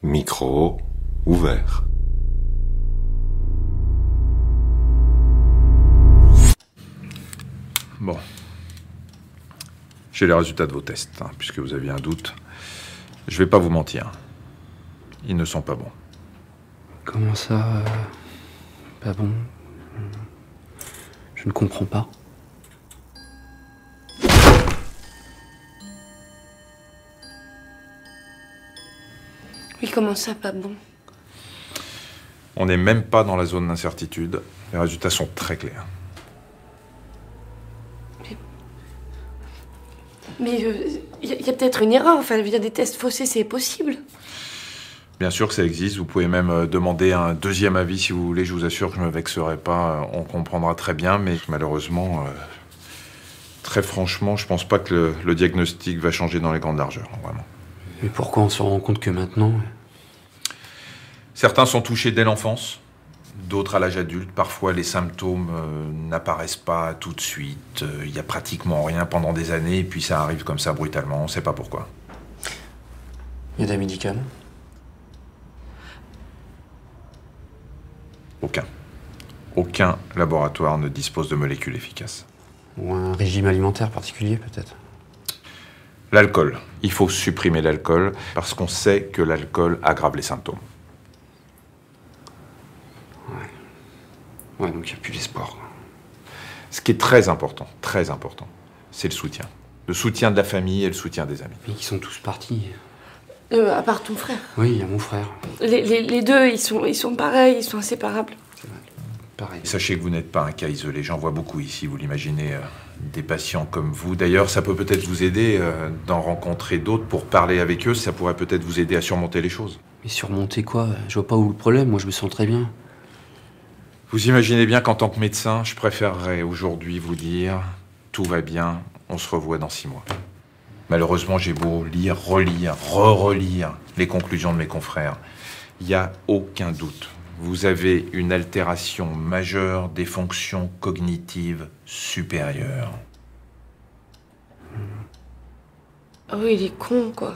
Micro ouvert. Bon. J'ai les résultats de vos tests, puisque vous aviez un doute. Je vais pas vous mentir. Ils ne sont pas bons. Comment ça, pas bon? Je ne comprends pas. Oui, comment ça, pas bon? On n'est même pas dans la zone d'incertitude. Les résultats sont très clairs. Mais il y a peut-être une erreur. Enfin, je veux dire, des tests faussés, c'est possible. Bien sûr que ça existe. Vous pouvez même demander un deuxième avis si vous voulez. Je vous assure que je ne me vexerai pas. On comprendra très bien. Mais malheureusement, très franchement, je pense pas que le diagnostic va changer dans les grandes largeurs. Vraiment. Mais pourquoi on se rend compte que maintenant? Certains sont touchés dès l'enfance. D'autres à l'âge adulte. Parfois, les symptômes n'apparaissent pas tout de suite. Il n'y a pratiquement rien pendant des années. Et puis ça arrive comme ça brutalement. On ne sait pas pourquoi. Il y a des médicaments? Aucun. Aucun laboratoire ne dispose de molécules efficaces. Ou un régime alimentaire particulier, peut-être? L'alcool. Il faut supprimer l'alcool parce qu'on sait que l'alcool aggrave les symptômes. Ouais, donc il n'y a plus d'espoir. Ce qui est très important, c'est le soutien. Le soutien de la famille et le soutien des amis. Mais ils sont tous partis. À part ton frère. Oui, il y a mon frère. Les deux, ils sont pareils, ils sont inséparables. C'est vrai. Pareil. Sachez que vous n'êtes pas un cas isolé. J'en vois beaucoup ici, vous l'imaginez, des patients comme vous. D'ailleurs, ça peut peut-être vous aider d'en rencontrer d'autres pour parler avec eux. Ça pourrait peut-être vous aider à surmonter les choses. Mais surmonter quoi? Je vois pas où le problème, moi je me sens très bien. Vous imaginez bien qu'en tant que médecin, je préférerais aujourd'hui vous dire « tout va bien, on se revoit dans 6 mois ». Malheureusement, j'ai beau lire, relire, re-relire les conclusions de mes confrères. Il n'y a aucun doute. Vous avez une altération majeure des fonctions cognitives supérieures. Ah oui, il est con, quoi.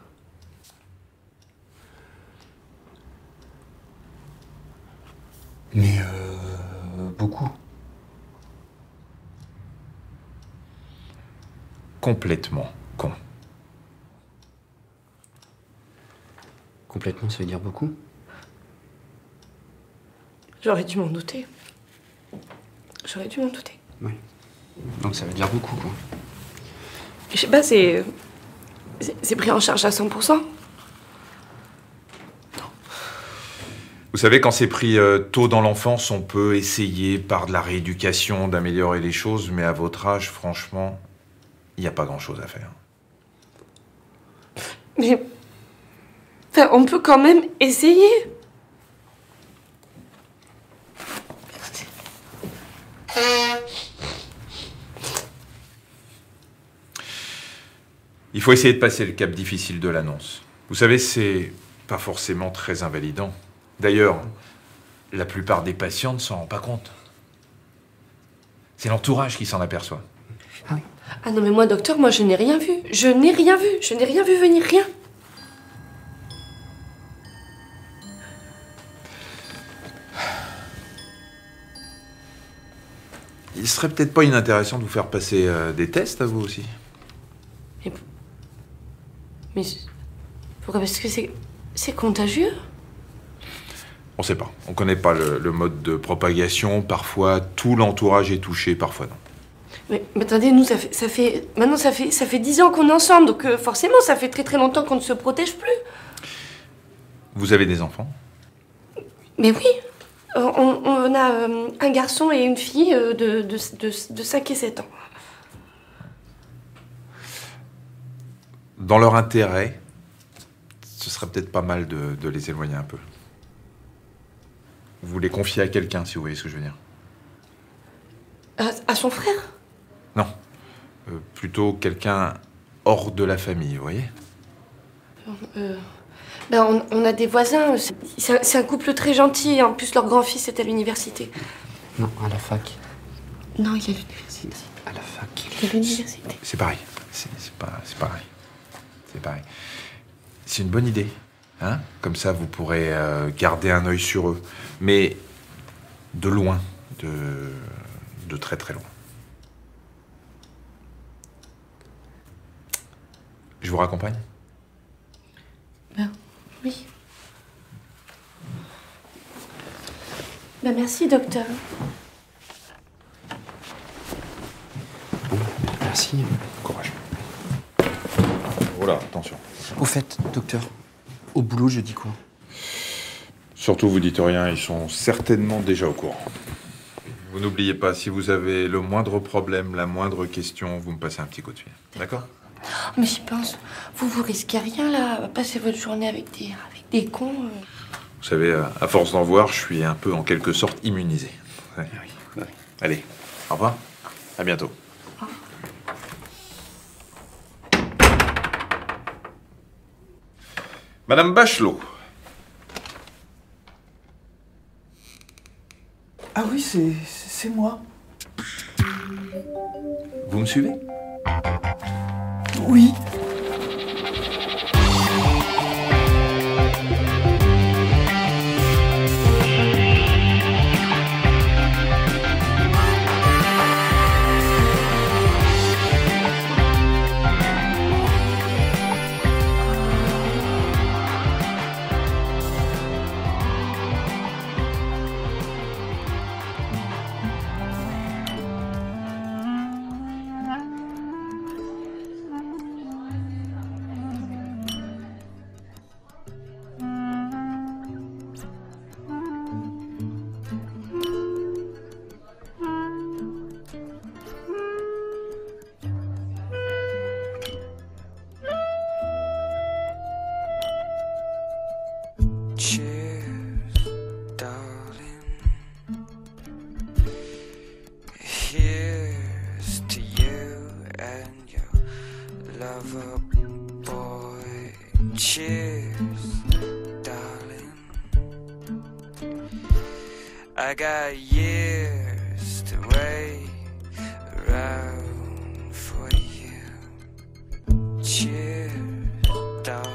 Mais beaucoup. Complètement con. Complètement, ça veut dire beaucoup? J'aurais dû m'en douter. J'aurais dû m'en douter. Oui. Donc ça veut dire beaucoup, quoi. Je sais pas, c'est pris en charge à 100%. Vous savez, quand c'est pris tôt dans l'enfance, on peut essayer par de la rééducation d'améliorer les choses, mais à votre âge, franchement, il n'y a pas grand-chose à faire. Mais... Enfin, on peut quand même essayer. Il faut essayer de passer le cap difficile de l'annonce. Vous savez, c'est pas forcément très invalidant. D'ailleurs, la plupart des patients ne s'en rendent pas compte. C'est l'entourage qui s'en aperçoit. Ah oui. Ah non, mais moi, docteur, moi, je n'ai rien vu. Je n'ai rien vu. Je n'ai rien vu venir, rien. Il serait peut-être pas inintéressant de vous faire passer des tests à vous aussi. Mais pourquoi? Parce que c'est contagieux. On sait pas. On connaît pas le mode de propagation. Parfois, tout l'entourage est touché, parfois non. Mais attendez, nous, ça fait 10 ans qu'on est ensemble, donc forcément, ça fait très très longtemps qu'on ne se protège plus. Vous avez des enfants? Mais oui, on a un garçon et une fille de 5 et 7 ans. Dans leur intérêt, ce serait peut-être pas mal de les éloigner un peu. Vous les confiez à quelqu'un, si vous voyez ce que je veux dire. À son frère? Non. Plutôt quelqu'un hors de la famille, vous voyez. On a des voisins. C'est un couple très gentil. En plus, leur grand-fils est à l'université. Non, à la fac. Non, il est à l'université. À la fac. Il est à l'université. C'est pareil. C'est pareil. C'est pareil. C'est une bonne idée. Hein? Comme ça, vous pourrez garder un œil sur eux. Mais de loin, de très très loin. Je vous raccompagne? Ben, oui. Ben, merci, docteur. Bon, merci. Courage. Oh là, attention. Au fait, docteur, au boulot, je dis quoi? Surtout, vous dites rien, ils sont certainement déjà au courant. Vous n'oubliez pas, si vous avez le moindre problème, la moindre question, vous me passez un petit coup de fil. D'accord? Mais j'y pense. Vous risquez rien, là, à passer votre journée avec des cons. Vous savez, à force d'en voir, je suis un peu en quelque sorte immunisé. Ouais. Oui. Allez, au revoir. À bientôt. Madame Bachelot. Ah oui, c'est moi. Vous me suivez? Oui. Cheers, darling. Here's to you and your lover boy. Cheers, darling. I got years to wait around for you. Cheers, darling.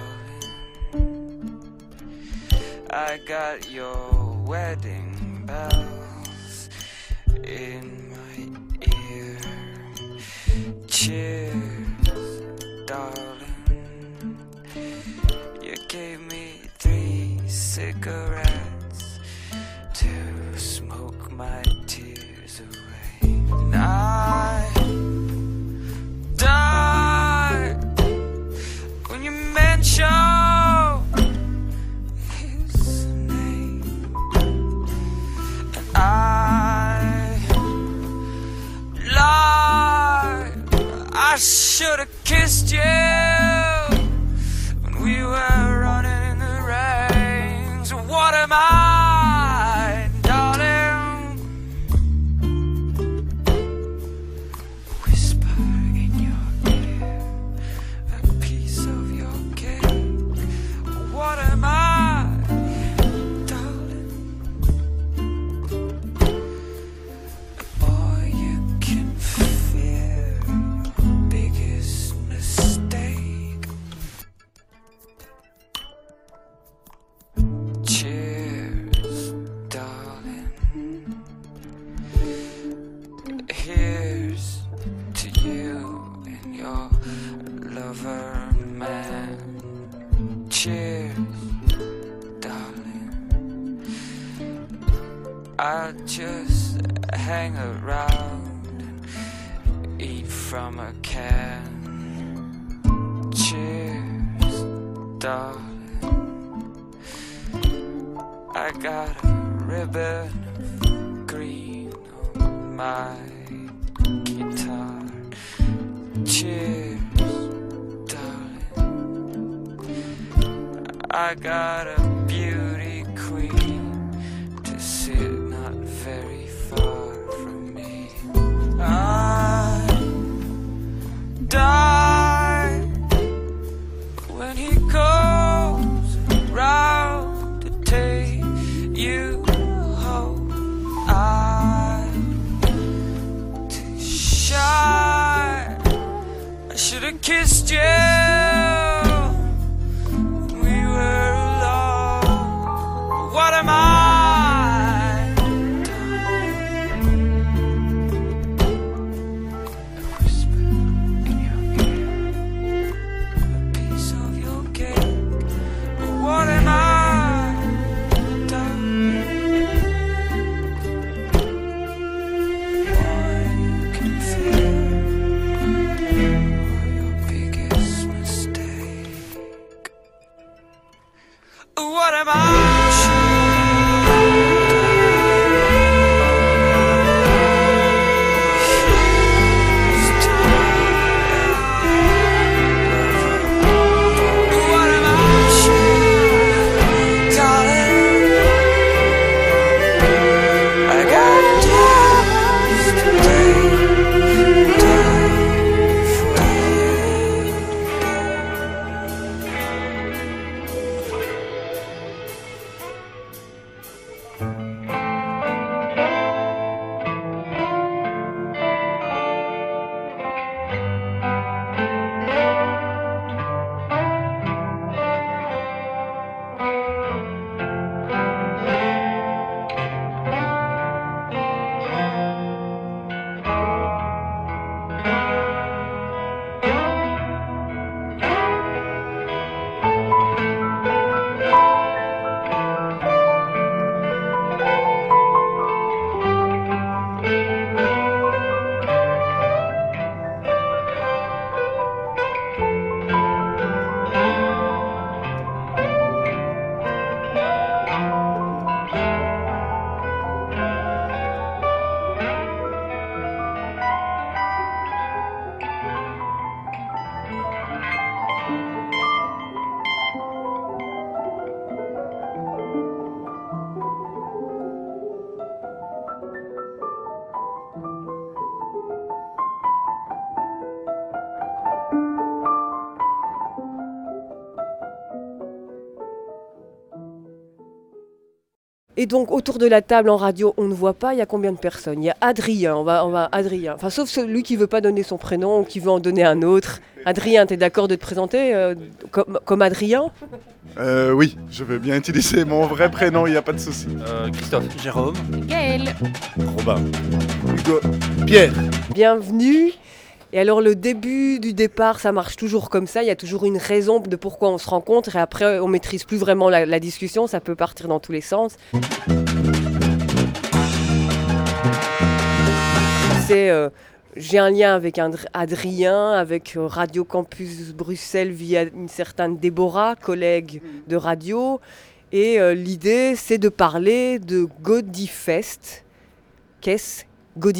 I got your wedding bells in my ear. Cheers, darling. You gave me 3 cigarettes to smoke my tears away. And I died when you mentioned I should have kissed you when we were running in the rain. So what am I, darling? Whisper in your ear a piece of your cake. What am I, darling? Boy, you can fear biggest mistake. Cheers, darling. Here's to you and your lover man. Cheers, darling. I'll just hang around and eat from a can. Cheers, darling. I got a ribbon of green on my guitar. Cheers, darling. I got a beauty queen to sit not very far from me. I die when he goes round to take you home. I'm too shy. I should have kissed you when we were alone. What am I? Et donc, autour de la table en radio, on ne voit pas, il y a combien de personnes? Il y a Adrien, on va Adrien. Enfin, sauf celui qui ne veut pas donner son prénom ou qui veut en donner un autre. Adrien, tu es d'accord de te présenter comme Adrien? Oui, je veux bien utiliser mon vrai prénom, il n'y a pas de souci. Christophe. Jérôme. Gaël. Robin. Hugo. Pierre. Bienvenue. Et alors le début du départ, ça marche toujours comme ça, il y a toujours une raison de pourquoi on se rencontre et après on maîtrise plus vraiment la discussion, ça peut partir dans tous les sens. J'ai un lien avec Adrien, avec Radio Campus Bruxelles via une certaine Déborah, collègue de radio. Et l'idée, c'est de parler de Godifest. Qu'est-ce Godifest ?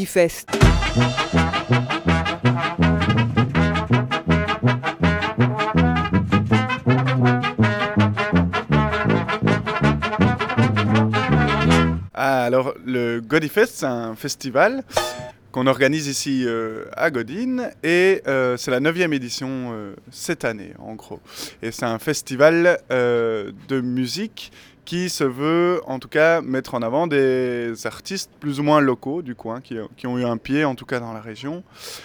Alors, le Godifest, c'est un festival qu'on organise ici à Godin et c'est la 9e édition cette année, en gros. Et c'est un festival de musique qui se veut, en tout cas, mettre en avant des artistes plus ou moins locaux du coin, qui ont eu un pied, en tout cas, dans la région.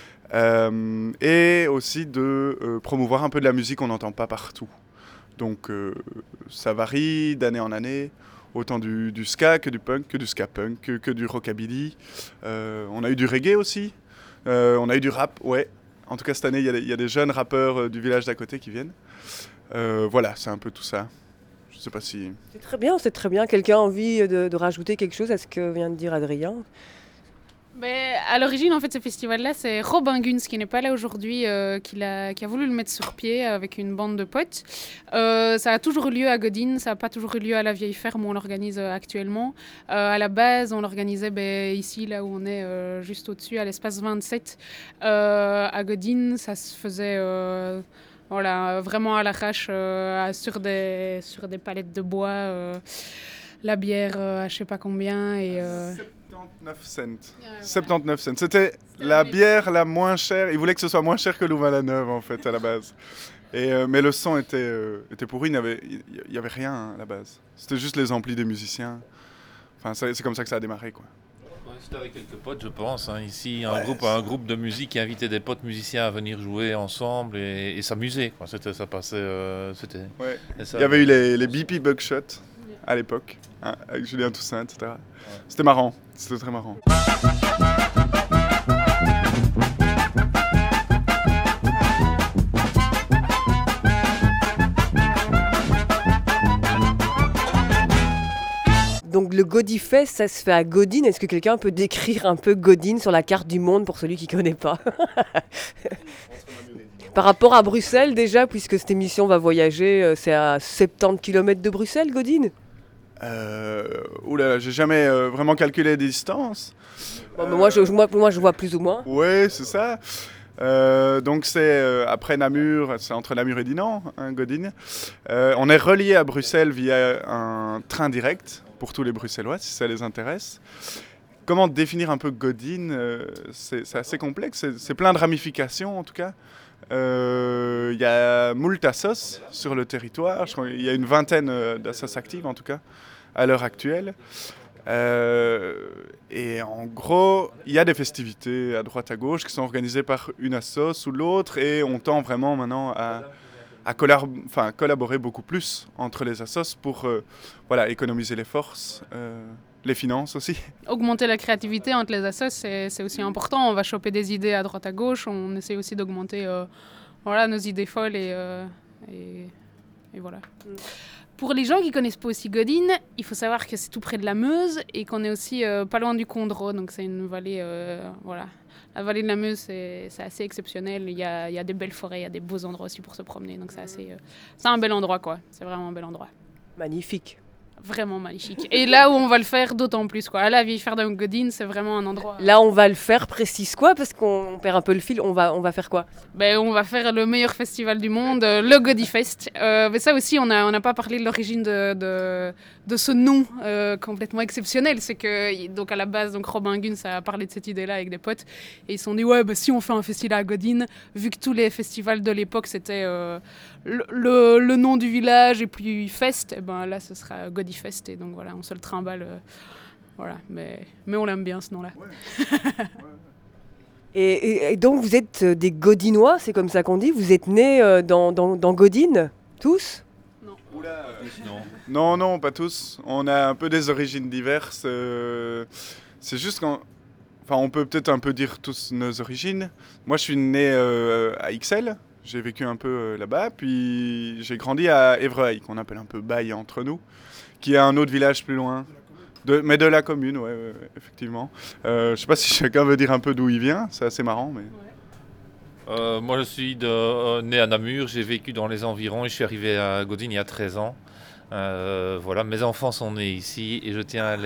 Et aussi de promouvoir un peu de la musique qu'on n'entend pas partout. Donc, ça varie d'année en année. Autant du ska que du punk, que du ska punk, que du rockabilly. On a eu du reggae aussi. On a eu du rap, ouais. En tout cas, cette année, il y a des jeunes rappeurs du village d'à côté qui viennent. Voilà, c'est un peu tout ça. Je sais pas si... C'est très bien. Quelqu'un a envie de rajouter quelque chose à ce que vient de dire Adrien ? Mais à l'origine, en fait, ce festival-là, c'est Robin Guns, qui n'est pas là aujourd'hui, qui a voulu le mettre sur pied avec une bande de potes. Ça a toujours eu lieu à Godin, ça n'a pas toujours eu lieu à la vieille ferme où on l'organise actuellement. À la base, on l'organisait ici, là où on est, juste au-dessus, à l'espace 27. À Godin, ça se faisait vraiment à l'arrache, sur des palettes de bois, la bière à je ne sais pas combien. Et, 79 cents. 79 cents. C'était la bière la moins chère. Ils voulaient que ce soit moins cher que Louvain-la-Neuve, en fait, à la base. Mais le son était pourri. Il n'y avait rien hein, à la base. C'était juste les amplis des musiciens. Enfin, c'est comme ça que ça a démarré, quoi. Ouais, c'était avec quelques potes, je pense. Hein. Ici, un groupe de musique qui invitait des potes musiciens à venir jouer ensemble et s'amuser. Quoi. Ça passait... Ouais. Il y avait eu les BP Buckshot à l'époque, hein, avec Julien Toussaint, etc. Ouais. C'était marrant. C'était très marrant. Donc le Godifest, ça se fait à Godin. Est-ce que quelqu'un peut décrire un peu Godin sur la carte du monde pour celui qui ne connaît pas ? Par rapport à Bruxelles déjà, puisque cette émission va voyager, c'est à 70 km de Bruxelles, Godine? Oula, j'ai jamais vraiment calculé les distances. Bon, mais moi, je vois plus ou moins. Ouais, c'est ça. Donc c'est après Namur, c'est entre Namur et Dinan, hein, Godine. On est relié à Bruxelles via un train direct pour tous les Bruxellois, si ça les intéresse. Comment définir un peu Godine? C'est assez complexe, c'est plein de ramifications en tout cas. Il y a moult assos sur le territoire, je crois qu'il y a une vingtaine d'assos actives en tout cas à l'heure actuelle. Et en gros, il y a des festivités à droite à gauche qui sont organisées par une assos ou l'autre et on tend vraiment maintenant à collaborer beaucoup plus entre les assos pour économiser les forces, les finances aussi. Augmenter la créativité entre les assos, c'est aussi important. On va choper des idées à droite à gauche, on essaie aussi d'augmenter nos idées folles et voilà. Pour les gens qui ne connaissent pas aussi Godine, il faut savoir que c'est tout près de la Meuse et qu'on est aussi pas loin du Condro, donc c'est une vallée, La vallée de la Meuse, c'est assez exceptionnel, il y a des belles forêts, il y a des beaux endroits aussi pour se promener, donc c'est un bel endroit quoi, c'est vraiment un bel endroit. Magnifique. Vraiment magnifique. Et là où on va le faire, d'autant plus quoi. À la vieille ferme de Godine, c'est vraiment un endroit. Là, on va le faire, précise quoi, parce qu'on perd un peu le fil. On va faire quoi? On va faire le meilleur festival du monde, le Godifest. Mais ça aussi, on n'a pas parlé de l'origine de ce nom complètement exceptionnel. C'est que donc à la base, donc Robin Guns a parlé de cette idée-là avec des potes, et ils se sont dit si on fait un festival à Godine, vu que tous les festivals de l'époque c'était le nom du village et puis fest, là ce sera Godifest. Et donc voilà, on se le trimballe, mais on l'aime bien ce nom-là. Ouais. Et donc vous êtes des Godinois, c'est comme ça qu'on dit? Vous êtes nés dans Godine, tous? Non. Oula, non, pas tous. On a un peu des origines diverses. C'est juste on peut peut-être un peu dire tous nos origines. Moi, je suis né à Ixelles. J'ai vécu un peu là-bas. Puis j'ai grandi à Évreuil, qu'on appelle un peu Baille entre nous, qui est un autre village plus loin. Mais de la commune, ouais, effectivement. Je sais pas si chacun veut dire un peu d'où il vient, c'est assez marrant. Mais... moi, je suis né à Namur, j'ai vécu dans les environs et je suis arrivé à Godine il y a 13 ans. Mes enfants sont nés ici et je tiens à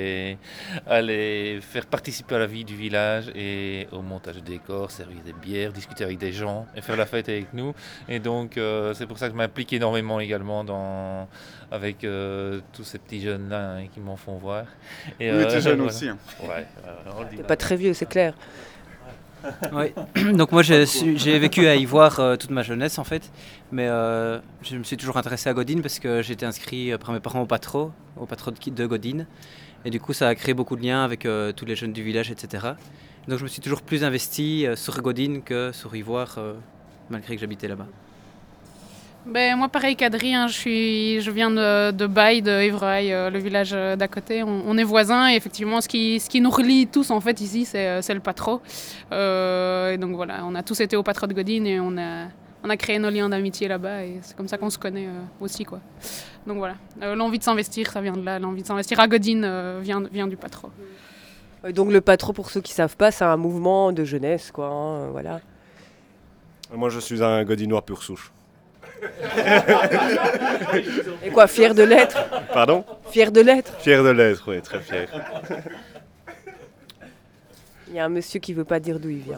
les faire participer à la vie du village et au montage de décors, servir des bières, discuter avec des gens et faire la fête avec nous. Et donc c'est pour ça que je m'implique énormément également avec tous ces petits jeunes-là qui m'en font voir. Et oui, t'es jeune aussi. Hein. Ouais, t'es pas très vieux, c'est clair. Oui, donc moi j'ai vécu à Ivoire toute ma jeunesse en fait, mais je me suis toujours intéressé à Godine parce que j'étais inscrit par mes parents au patro de Godine, et du coup ça a créé beaucoup de liens avec tous les jeunes du village, etc. Donc je me suis toujours plus investi sur Godine que sur Ivoire, malgré que j'habitais là-bas. Moi, pareil qu'Adrien, je viens de Baille, de Évreuil, le village d'à côté. On est voisins et effectivement, ce qui nous relie tous en fait ici, c'est le patro. Et donc voilà, on a tous été au patro de Godine et on a créé nos liens d'amitié là-bas et c'est comme ça qu'on se connaît aussi quoi. Donc voilà, l'envie de s'investir, ça vient de là. L'envie de s'investir à Godine vient du patro. Donc le patro, pour ceux qui savent pas, c'est un mouvement de jeunesse quoi. Voilà. Moi, je suis un Godinois pur souche. Et quoi, fier de l'être? Pardon? Fier de l'être? Fier de l'être, oui, très fier. Il y a un monsieur qui veut pas dire d'où il vient.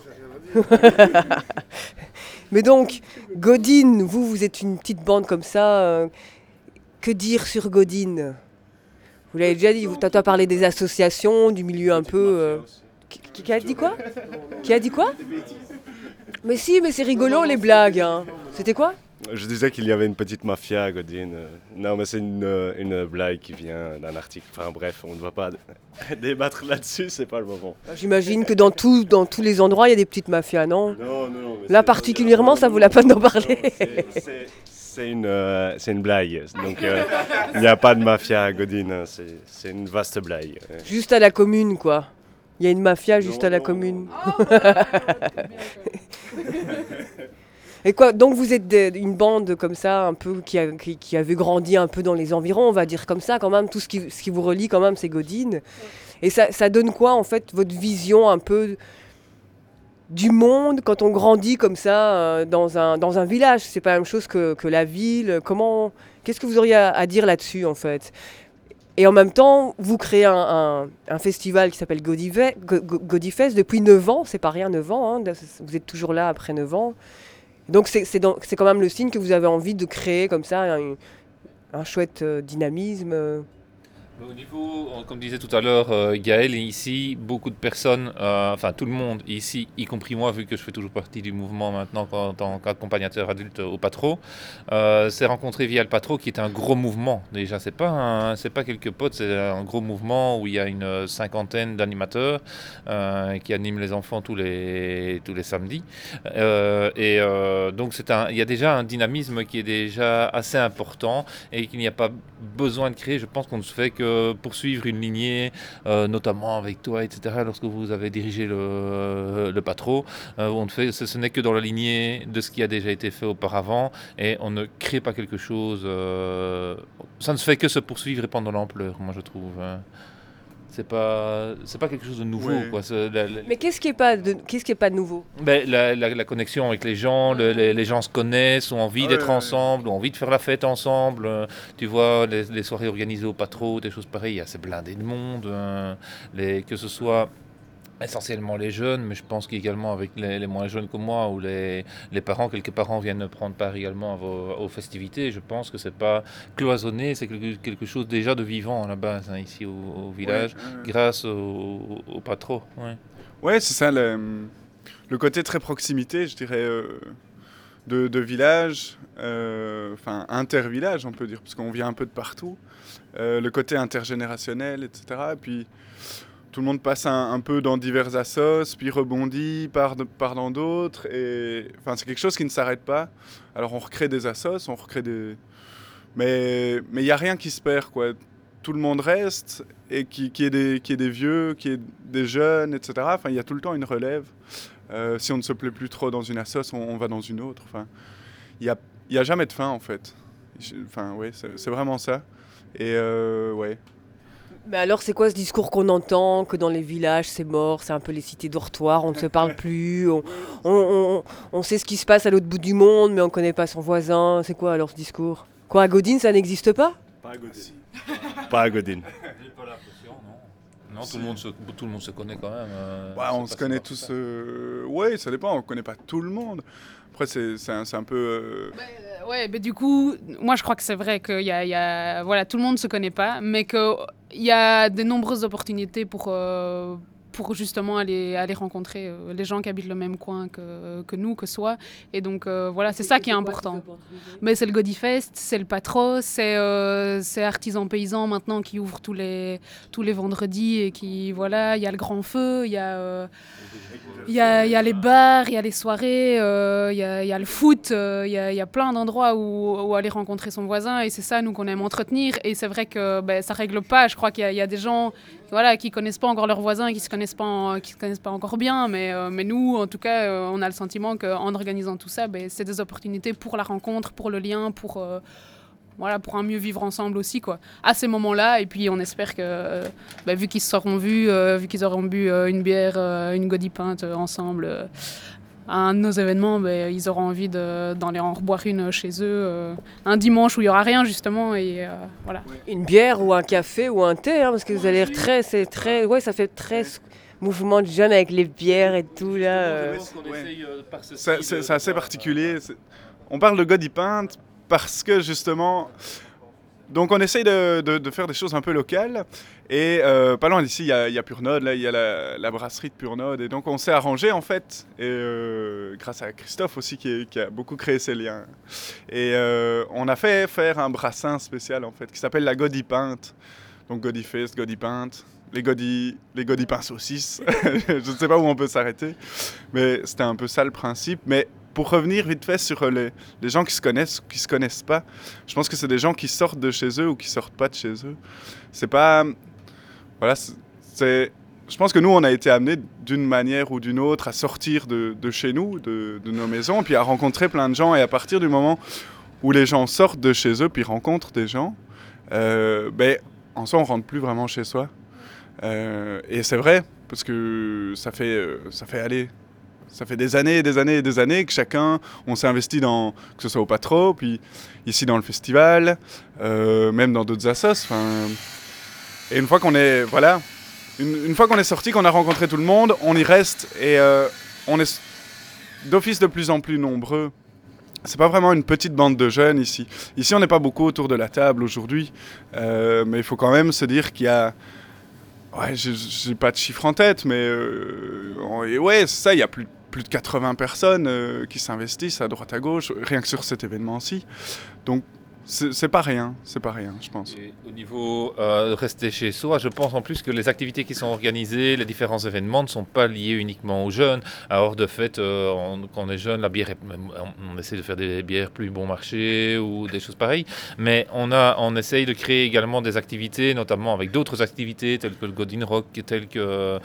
Mais donc, Godine, vous êtes une petite bande comme ça. Que dire sur Godine? Vous l'avez déjà dit, tu as parlé des associations, du milieu un peu... Qui a dit quoi? Qui a dit quoi? Mais si, mais c'est rigolo les blagues. Hein. C'était quoi? Je disais qu'il y avait une petite mafia à Godine. Non, mais c'est une blague qui vient d'un article. Enfin bref, on ne va pas débattre là-dessus, c'est pas le moment. J'imagine que dans tous les endroits, il y a des petites mafias, non? Non. Là particulièrement, ça vaut la peine d'en parler. C'est une blague. Donc il n'y a pas de mafia à Godine, c'est une vaste blague. Juste à la commune, quoi. Il y a une mafia juste à la commune. Et quoi, donc vous êtes une bande comme ça, un peu qui avait grandi un peu dans les environs, on va dire comme ça, quand même, tout ce qui vous relie quand même, c'est Godine. Et ça donne quoi, en fait, votre vision un peu du monde quand on grandit comme ça dans un village. C'est pas la même chose que la ville. Qu'est-ce que vous auriez à dire là-dessus, en fait? Et en même temps, vous créez un festival qui s'appelle Godifest depuis 9 ans. C'est pas rien, 9 ans. Hein. Vous êtes toujours là après 9 ans. Donc c'est quand même le signe que vous avez envie de créer comme ça un chouette dynamisme. Au niveau, comme disait tout à l'heure Gaël, ici, beaucoup de personnes, enfin tout le monde ici, y compris moi, vu que je fais toujours partie du mouvement maintenant en tant qu'accompagnateur adulte au Patro, s'est rencontré via le Patro, qui est un gros mouvement. Déjà, c'est pas quelques potes, c'est un gros mouvement où il y a une 50aine d'animateurs qui animent les enfants tous les samedis. Donc il y a déjà un dynamisme qui est déjà assez important et qu'il n'y a pas besoin de créer. Je pense qu'on ne se fait que poursuivre une lignée, notamment avec toi, etc. Lorsque vous avez dirigé le Patro, ce n'est que dans la lignée de ce qui a déjà été fait auparavant et on ne crée pas quelque chose. Ça ne se fait que se poursuivre et prendre de l'ampleur, moi je trouve. C'est pas quelque chose de nouveau. Ouais. Quoi. Mais qu'est-ce qui est pas de nouveau? La connexion avec les gens, les gens se connaissent, ont envie d'être ensemble, ont envie de faire la fête ensemble. Tu vois, les soirées organisées au Patro, des choses pareilles, il y a assez blindé de monde. Que ce soit essentiellement les jeunes, mais je pense qu'également avec les moins jeunes que moi ou les parents, quelques parents viennent prendre part également aux festivités. Je pense que c'est pas cloisonné, c'est quelque chose déjà de vivant à la base, hein, ici au village, grâce au Patro. Ouais, c'est ça, le côté très proximité, je dirais, de village, enfin inter-village on peut dire, parce qu'on vient un peu de partout, le côté intergénérationnel, etc. Et puis tout le monde passe un peu dans divers assos, puis rebondit, part dans d'autres. Et enfin, c'est quelque chose qui ne s'arrête pas. Alors on recrée des assos, on recrée des... Mais il n'y a rien qui se perd, quoi. Tout le monde reste, et qui est des vieux, qui est des jeunes, etc. Enfin, il y a tout le temps une relève. Si on ne se plaît plus trop dans une assos, on va dans une autre. Enfin, il y a jamais de fin, en fait. Enfin, ouais, c'est vraiment ça. Et ouais. Mais alors, c'est quoi ce discours qu'on entend, que dans les villages, c'est mort, c'est un peu les cités dortoirs, on ne se parle plus, on sait ce qui se passe à l'autre bout du monde, mais on ne connaît pas son voisin. C'est quoi alors ce discours? Quoi, à Godin, ça n'existe pas? Pas à Godin. Pas à Godin. Non, tout le monde se connaît quand même. Ouais, on se connaît tous. Ouais, ça dépend, on ne connaît pas tout le monde. Après, c'est un peu... Ouais, mais du coup, moi je crois que c'est vrai que voilà, tout le monde ne se connaît pas, mais qu'il y a de nombreuses opportunités pour justement aller rencontrer les gens qui habitent le même coin que nous, que soi. Et donc voilà, c'est ça qui est important. Mais c'est le Godifest, c'est le Patro, c'est Artisans Paysans maintenant qui ouvre tous les vendredis et qui, voilà, il y a le Grand Feu, il y a les bars, il y a les soirées, il y a le foot, il y a plein d'endroits où aller rencontrer son voisin et c'est ça, nous, qu'on aime entretenir. Et c'est vrai que ça règle pas. Je crois qu'il y a des gens qui connaissent pas encore leurs voisins, qui se connaissent pas encore bien. Mais nous, en tout cas, on a le sentiment qu'en organisant tout ça, c'est des opportunités pour la rencontre, pour le lien, pour un mieux vivre ensemble aussi, quoi, à ces moments-là. Et puis on espère que, vu qu'ils se seront vus, vu qu'ils auront bu une bière, une godipinte ensemble à un de nos événements, ils auront envie d'aller en reboire une chez eux un dimanche où il n'y aura rien, justement. Et voilà. Une bière ou un café ou un thé, hein, parce que vous allez ça fait très mouvement de jeunes avec les bières et tout, là. C'est assez particulier. On parle de godipinte parce que justement, donc on essaye de faire des choses un peu locales et pas loin d'ici il y a Purnode, là il y a la brasserie de Purnode et donc on s'est arrangé en fait et grâce à Christophe aussi qui a beaucoup créé ces liens et on a fait faire un brassin spécial en fait qui s'appelle la Godipinte, donc Godifest, Godipinte, les Godipins saucisses. Je ne sais pas où on peut s'arrêter, mais c'était un peu ça le principe. Mais pour revenir vite fait sur les gens qui se connaissent pas, je pense que c'est des gens qui sortent de chez eux ou qui sortent pas de chez eux. C'est pas... Voilà, je pense que nous, on a été amenés d'une manière ou d'une autre à sortir de chez nous, de nos maisons, puis à rencontrer plein de gens. Et à partir du moment où les gens sortent de chez eux, puis rencontrent des gens, en soi, on rentre plus vraiment chez soi. Et c'est vrai, parce que ça fait aller Ça fait des années et des années et des années que chacun, on s'est investi dans, que ce soit au Patro, puis ici dans le festival, même dans d'autres assos. Et une fois qu'on est, voilà, une fois qu'on est sorti, qu'on a rencontré tout le monde, on y reste et on est d'office de plus en plus nombreux. C'est pas vraiment une petite bande de jeunes ici. Ici, on n'est pas beaucoup autour de la table aujourd'hui, mais il faut quand même se dire qu'il y a... Ouais, j'ai pas de chiffre en tête, mais ouais, c'est ça, il y a plus de 80 personnes qui s'investissent à droite à gauche, rien que sur cet événement-ci. Donc, c'est pas rien, je pense. Et au niveau de rester chez soi, je pense en plus que les activités qui sont organisées, les différents événements ne sont pas liés uniquement aux jeunes. Alors de fait, quand on est jeune, la bière, on essaie de faire des bières plus bon marché ou des choses pareilles, mais on essaye de créer également des activités, notamment avec d'autres activités telles que le Godin Rock, telles que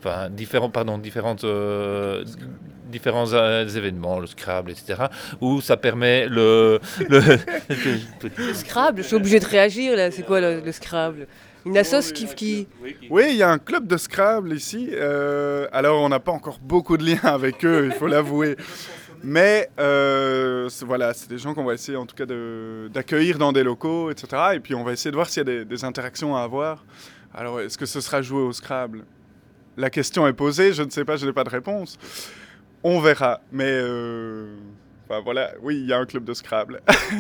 différents événements, le Scrabble, etc., où ça permet le Scrabble, je suis obligée de réagir là. C'est quoi le Scrabble? Une assoce qui... Oui, il y a un club de Scrabble ici. Alors, on n'a pas encore beaucoup de liens avec eux, il faut l'avouer. Mais voilà, c'est des gens qu'on va essayer en tout cas d'accueillir dans des locaux, etc. Et puis, on va essayer de voir s'il y a des interactions à avoir. Alors, est-ce que ce sera joué au Scrabble? La question est posée, je ne sais pas, je n'ai pas de réponse. On verra. Mais voilà, oui, il y a un club de Scrabble.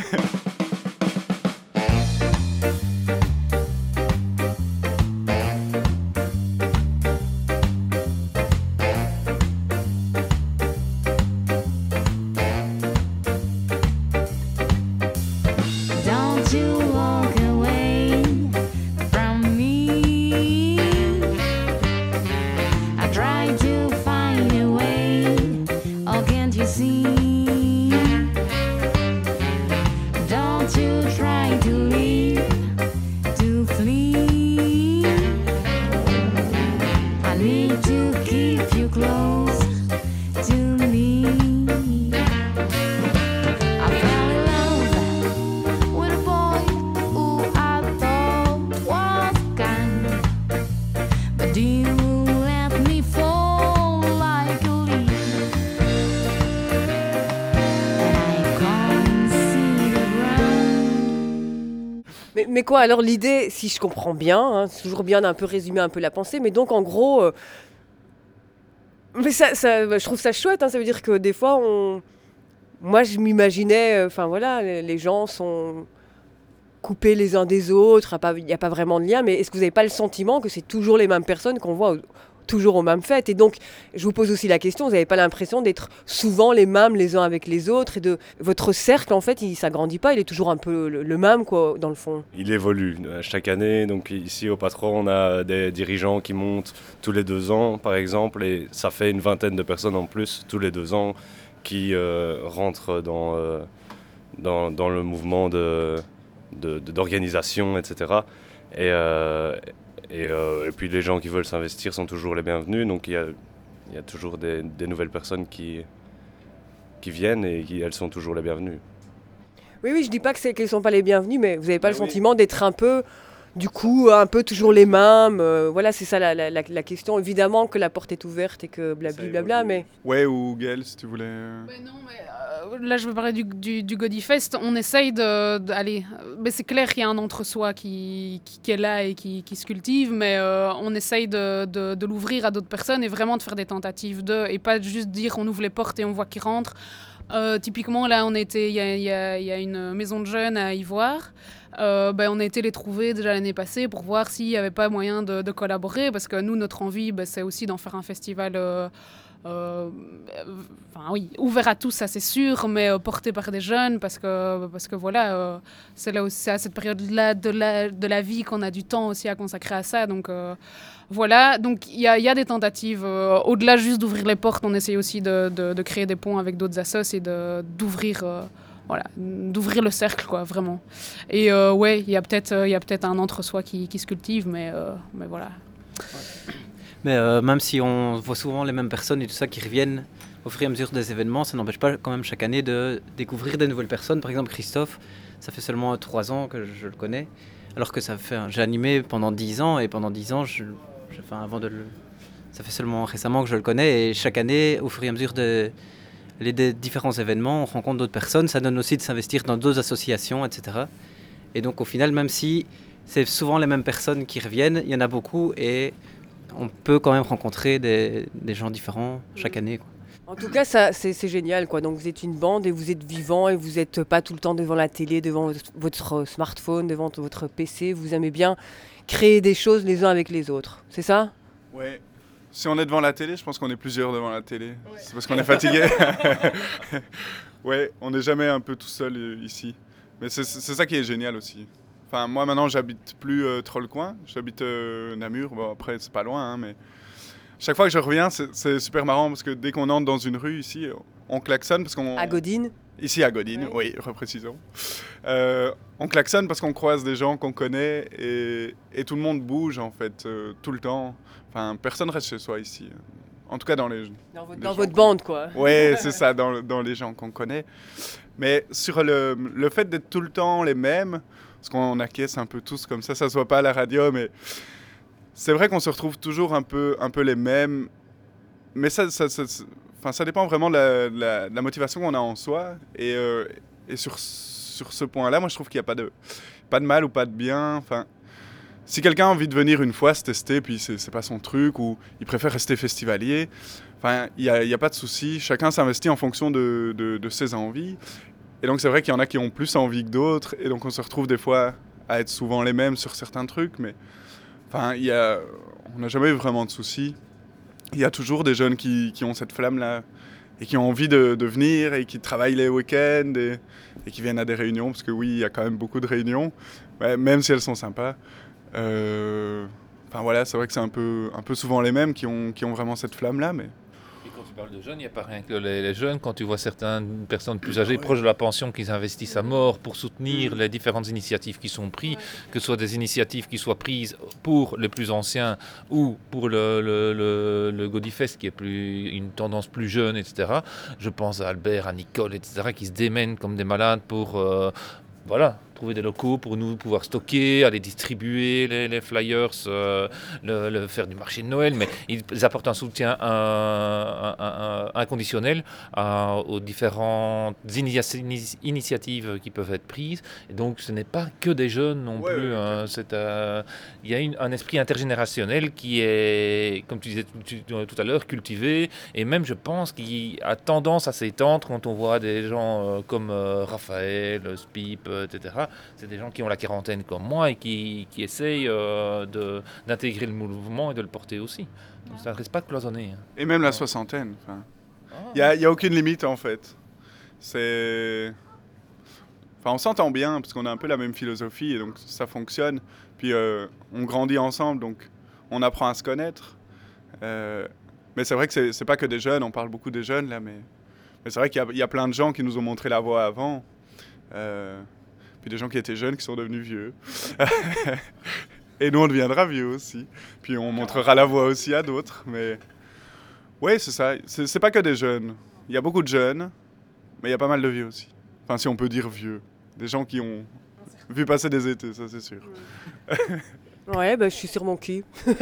Mais quoi, alors l'idée, si je comprends bien, hein, c'est toujours bien d'un peu résumer un peu la pensée, mais donc en gros, mais je trouve ça chouette, hein, ça veut dire que des fois, moi je m'imaginais, enfin voilà, les gens sont coupés les uns des autres, il n'y a pas vraiment de lien, mais est-ce que vous n'avez pas le sentiment que c'est toujours les mêmes personnes qu'on voit toujours aux mêmes fêtes? Et donc, je vous pose aussi la question, vous n'avez pas l'impression d'être souvent les mêmes les uns avec les autres, et votre cercle, en fait, il ne s'agrandit pas, il est toujours un peu le même, quoi, dans le fond? Il évolue chaque année. Donc ici au Patro, on a des dirigeants qui montent tous les 2 ans, par exemple, et ça fait une vingtaine de personnes en plus tous les 2 ans qui rentrent dans le mouvement d'organisation, etc. Et puis les gens qui veulent s'investir sont toujours les bienvenus. Donc il y a toujours des nouvelles personnes qui viennent et elles sont toujours les bienvenues. Oui, je dis pas qu'elles ne sont pas les bienvenues, mais vous n'avez pas le sentiment d'être un peu, du coup, un peu toujours les mêmes. Voilà, c'est ça la question. Évidemment que la porte est ouverte et que blablabla, mais... Ouais, ou Gaëlle, si tu voulais... Non, mais là, je veux parler du Godifest. On essaye d'aller... Mais c'est clair qu'il y a un entre-soi qui est là et qui se cultive, mais on essaye de l'ouvrir à d'autres personnes et vraiment de faire des tentatives et pas juste dire on ouvre les portes et on voit qui rentre. Typiquement, là, il y a une maison de jeunes à Ivoire. On a été les trouver déjà l'année passée pour voir s'il n'y avait pas moyen de collaborer, parce que nous, notre envie, c'est aussi d'en faire un festival ouvert à tous, ça c'est sûr, mais porté par des jeunes, parce que voilà, c'est là aussi à cette période-là de la vie qu'on a du temps aussi à consacrer à ça, donc voilà, donc il y a des tentatives, au-delà juste d'ouvrir les portes, on essaye aussi de créer des ponts avec d'autres assos et d'ouvrir le cercle, quoi, vraiment. Et ouais, il y a peut-être un entre-soi qui se cultive, mais voilà. Mais même si on voit souvent les mêmes personnes et tout ça qui reviennent au fur et à mesure des événements, ça n'empêche pas quand même chaque année de découvrir des nouvelles personnes. Par exemple, Christophe, ça fait seulement 3 ans que je le connais, alors que j'ai animé pendant 10 ans, et pendant 10 ans, Ça fait seulement récemment que je le connais et chaque année, au fur et à mesure des différents événements, on rencontre d'autres personnes. Ça donne aussi de s'investir dans d'autres associations, etc. Et donc au final, même si c'est souvent les mêmes personnes qui reviennent, il y en a beaucoup et on peut quand même rencontrer des gens différents chaque année, quoi. En tout cas, ça, c'est génial, quoi. Donc vous êtes une bande et vous êtes vivant et vous n'êtes pas tout le temps devant la télé, devant votre smartphone, devant votre PC. Vous aimez bien créer des choses les uns avec les autres. C'est ça ? Ouais. Si on est devant la télé, je pense qu'on est plusieurs devant la télé. Ouais. C'est parce qu'on est fatigué. Ouais, on n'est jamais un peu tout seul ici. Mais c'est ça qui est génial aussi. Enfin, moi maintenant, j'habite plus trop le coin. J'habite Namur. Bon, après, c'est pas loin, hein, mais chaque fois que je reviens, c'est super marrant parce que dès qu'on entre dans une rue ici, on klaxonne parce qu'on... À Godin ? Ici à Godin, oui, reprécisons. On klaxonne parce qu'on croise des gens qu'on connaît et tout le monde bouge en fait, tout le temps. Enfin, personne reste chez soi ici. En tout cas dans les... Dans votre bande, quoi. Oui, c'est ça, dans les gens qu'on connaît. Mais sur le fait d'être tout le temps les mêmes, parce qu'on acquiesce un peu tous comme ça se voit pas à la radio, mais... C'est vrai qu'on se retrouve toujours un peu les mêmes, mais ça dépend vraiment de la motivation qu'on a en soi. Et sur ce point-là, moi je trouve qu'il n'y a pas de mal ou pas de bien. Enfin, si quelqu'un a envie de venir une fois se tester, puis c'est pas son truc, ou il préfère rester festivalier, enfin, il n'y a pas de souci. Chacun s'investit en fonction de ses envies. Et donc c'est vrai qu'il y en a qui ont plus envie que d'autres, et donc on se retrouve des fois à être souvent les mêmes sur certains trucs, mais... Enfin, on n'a jamais eu vraiment de soucis. Il y a toujours des jeunes qui ont cette flamme-là et qui ont envie de venir et qui travaillent les week-ends et qui viennent à des réunions, parce que oui, il y a quand même beaucoup de réunions, même si elles sont sympas. Enfin voilà, c'est vrai que c'est un peu souvent les mêmes qui ont vraiment cette flamme-là, mais... Et quand tu parles de jeunes, il n'y a pas rien que les jeunes. Quand tu vois certaines personnes plus âgées, proches de la pension, qui investissent à mort pour soutenir les différentes initiatives qui sont prises, que ce soit des initiatives qui soient prises pour les plus anciens ou pour le Godifest, qui est une tendance plus jeune, etc. Je pense à Albert, à Nicole, etc., qui se démènent comme des malades pour... trouver des locaux pour nous pouvoir stocker, aller distribuer les flyers, faire du marché de Noël, mais ils apportent un soutien inconditionnel aux différentes initiatives qui peuvent être prises. Et donc ce n'est pas que des jeunes non plus. Il y a un esprit intergénérationnel qui est, comme tu disais tout à l'heure, cultivé, et même je pense qu'il a tendance à s'étendre quand on voit des gens comme Raphaël, Spip, etc. C'est des gens qui ont la quarantaine comme moi et qui essayent d'intégrer le mouvement et de le porter aussi. Donc ça ne reste pas cloisonné. Et même la soixantaine. Il n'y a aucune limite en fait. On s'entend bien parce qu'on a un peu la même philosophie et donc ça fonctionne. Puis on grandit ensemble, donc on apprend à se connaître. Mais c'est vrai que c'est pas que des jeunes, on parle beaucoup des jeunes là, mais c'est vrai qu'il y a plein de gens qui nous ont montré la voie avant. Puis des gens qui étaient jeunes qui sont devenus vieux. Et nous, on deviendra vieux aussi. Puis on montrera la voie aussi à d'autres. Mais oui, c'est ça. C'est pas que des jeunes. Il y a beaucoup de jeunes, mais il y a pas mal de vieux aussi. Enfin, si on peut dire vieux. Des gens qui ont vu passer des étés, ça c'est sûr. Ouais, je suis sur mon cul.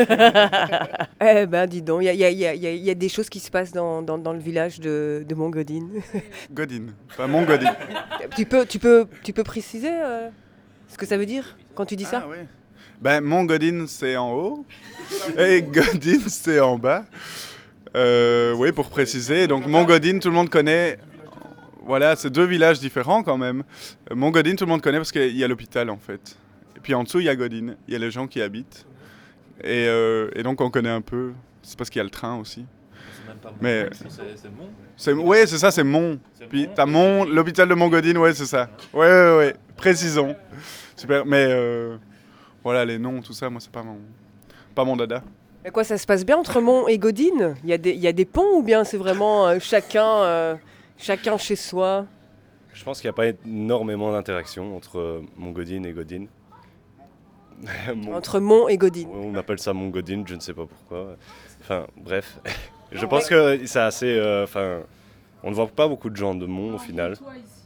Dis donc, il y a des choses qui se passent dans le village de Montgodin. Godin, pas Montgodin. Tu peux préciser ce que ça veut dire quand tu dis ça? Oui. Montgodin, c'est en haut et Godin, c'est en bas. Oui, pour préciser. Donc Montgodin, tout le monde connaît. Voilà, c'est deux villages différents quand même. Montgodin, tout le monde connaît parce qu'il y a l'hôpital en fait. Puis en dessous, il y a Godin, il y a les gens qui habitent. Et donc, on connaît un peu. C'est parce qu'il y a le train aussi. C'est même pas Mont, mais c'est Mont. Oui, c'est ça, c'est Mont. Puis t'as Mont, l'hôpital de Montgodin, ouais, c'est ça. Ouais, précisons. Super, mais voilà, les noms, tout ça, moi, c'est pas mon dada. Et quoi, ça se passe bien entre Mont et Godin? Il y a des ponts ou bien c'est vraiment chacun chez soi? Je pense qu'il n'y a pas énormément d'interaction entre Montgodin et Godin. Entre Mont et Godin. On appelle ça Montgodin, je ne sais pas pourquoi. Enfin, bref. Je pense que c'est assez... on ne voit pas beaucoup de gens de Mont au final.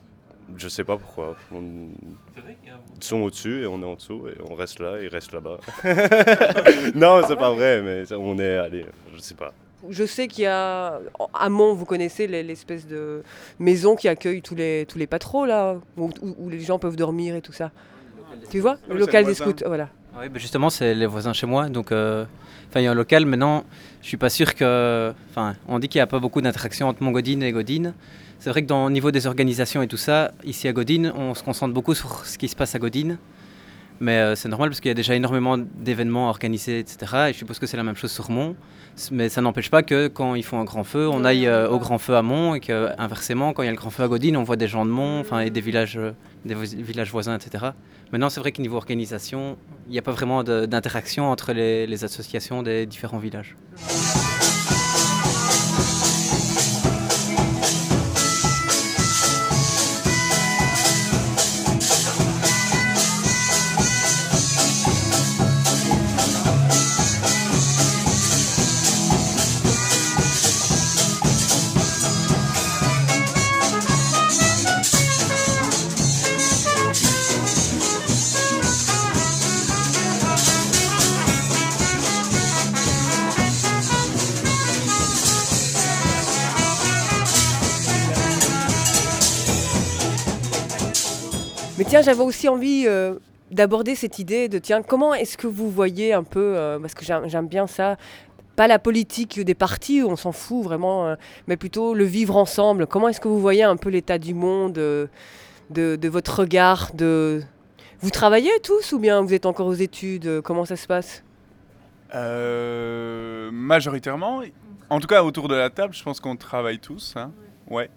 Je sais pas pourquoi. Ils sont au-dessus et on est en dessous et on reste là et ils restent là-bas. Non, c'est pas vrai, mais on est, allez, je sais pas. Je sais qu'il y a à Mont, vous connaissez l'espèce de maison qui accueille tous les patrons là, où les gens peuvent dormir et tout ça. Tu vois, le local des scouts, voilà. Oui, ben justement, c'est les voisins chez moi. Donc, il y a un local. Maintenant, je suis pas sûr que. Enfin, on dit qu'il n'y a pas beaucoup d'interaction entre Montgodine et Godine. C'est vrai que au niveau des organisations et tout ça, ici à Godine, on se concentre beaucoup sur ce qui se passe à Godine. Mais c'est normal parce qu'il y a déjà énormément d'événements organisés, etc. Et je suppose que c'est la même chose sur Mont. Mais ça n'empêche pas que quand ils font un grand feu, on aille au grand feu à Mont et qu'inversement, quand il y a le grand feu à Godine, on voit des gens de Mont, et des villages voisins, etc. Maintenant, c'est vrai que niveau organisation, il n'y a pas vraiment d'interaction entre les associations des différents villages. Mais tiens, j'avais aussi envie d'aborder cette idée de tiens, comment est-ce que vous voyez un peu, parce que j'aime bien ça, pas la politique des partis, où on s'en fout vraiment, mais plutôt le vivre ensemble. Comment est-ce que vous voyez un peu l'état du monde, de votre regard Vous travaillez tous ou bien vous êtes encore aux études? Comment ça se passe? Majoritairement, en tout cas autour de la table, je pense qu'on travaille tous. Hein. Ouais.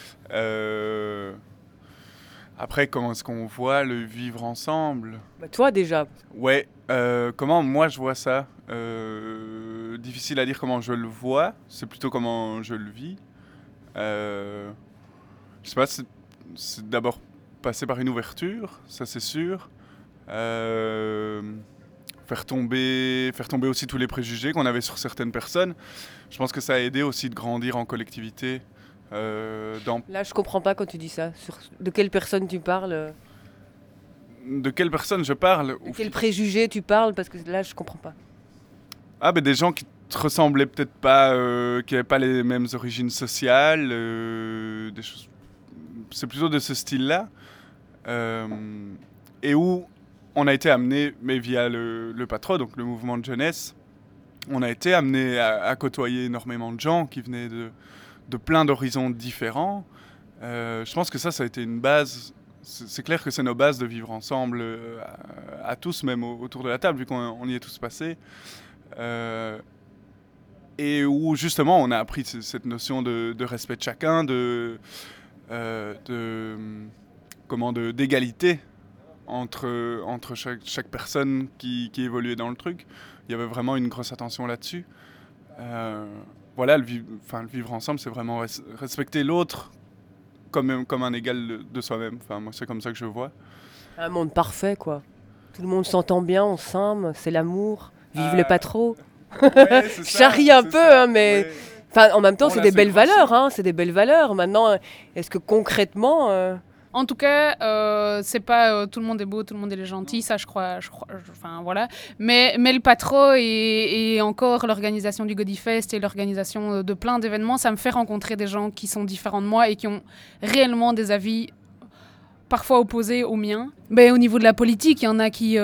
Après, comment est-ce qu'on voit le vivre ensemble? Toi déjà. Ouais. Comment moi je vois ça? Difficile à dire comment je le vois. C'est plutôt comment je le vis. Je sais pas. C'est d'abord passer par une ouverture, ça c'est sûr. Faire tomber aussi tous les préjugés qu'on avait sur certaines personnes. Je pense que ça a aidé aussi de grandir en collectivité. Là, je comprends pas quand tu dis ça. De quelle personne tu parles? De quelle personne je parle? De quel préjugé tu parles? Parce que là, je comprends pas. Ah, ben des gens qui te ressemblaient peut-être pas, qui n'avaient pas les mêmes origines sociales, des choses. C'est plutôt de ce style-là. Et où on a été amené, mais via le PATRO, donc le mouvement de jeunesse, on a été amené à côtoyer énormément de gens qui venaient de plein d'horizons différents. Je pense que ça a été une base. C'est clair que c'est nos bases de vivre ensemble à tous, même autour de la table, vu qu'on y est tous passés. Et où justement on a appris cette notion de respect de chacun, d'égalité entre chaque personne qui évoluait dans le truc. Il y avait vraiment une grosse attention là-dessus. Voilà, le vivre ensemble, c'est vraiment respecter l'autre comme un égal de soi-même. Enfin, moi, c'est comme ça que je vois. Un monde parfait, quoi. Tout le monde s'entend bien, on s'aime, c'est l'amour. Vive le PATRO. Ouais, Je charrie un peu, hein, mais... Ouais. Enfin, en même temps, Bon, c'est là, des c'est belles le principe. valeurs, hein, c'est des belles valeurs. Maintenant, est-ce que concrètement... En tout cas, c'est pas tout le monde est beau, tout le monde est gentil, ça je crois, enfin voilà. Mais le PATRO et encore l'organisation du Godifest et l'organisation de plein d'événements, ça me fait rencontrer des gens qui sont différents de moi et qui ont réellement des avis parfois opposés aux miens. Mais au niveau de la politique, il y en a qui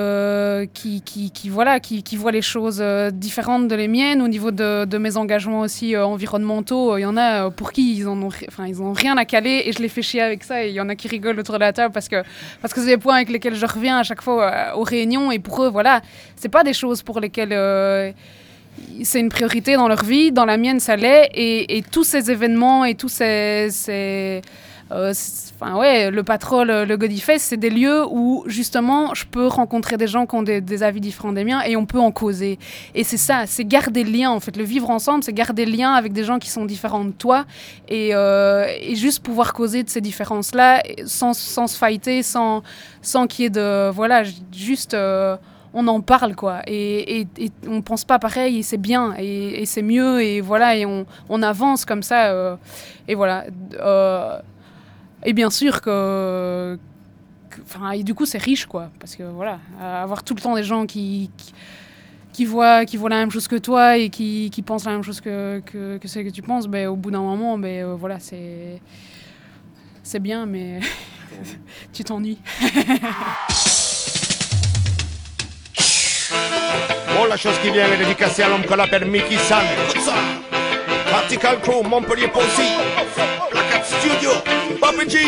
voient les choses différentes de les miennes. Au niveau de mes engagements aussi environnementaux, il y en a pour qui ils ont rien à caler et je les fais chier avec ça. Et il y en a qui rigolent autour de la table parce que c'est des points avec lesquels je reviens à chaque fois aux réunions. Et pour eux, voilà, c'est pas des choses pour lesquelles c'est une priorité dans leur vie. Dans la mienne, ça l'est. Et tous ces événements et tous le PATRO, le Godifest, c'est des lieux où justement je peux rencontrer des gens qui ont des avis différents des miens et on peut en causer. Et c'est ça, c'est garder le lien en fait. Le vivre ensemble, c'est garder le lien avec des gens qui sont différents de toi et juste pouvoir causer de ces différences-là sans se fighter, sans qu'il y ait de... Voilà, juste... on en parle quoi et on pense pas pareil et c'est bien et c'est mieux et voilà et on avance comme ça et voilà Et bien sûr et du coup, c'est riche, quoi. Parce que, voilà, avoir tout le temps des gens qui voient la même chose que toi et qui pensent la même chose que ce que tu penses, au bout d'un moment, voilà, c'est bien, mais tu t'ennuies. Bon, la chose qui vient est dédicacée à l'homme qu'on appelle Mickey San. Écoute ça. Practical Crew, Montpellier Posy. Placat Studio, Bobby G.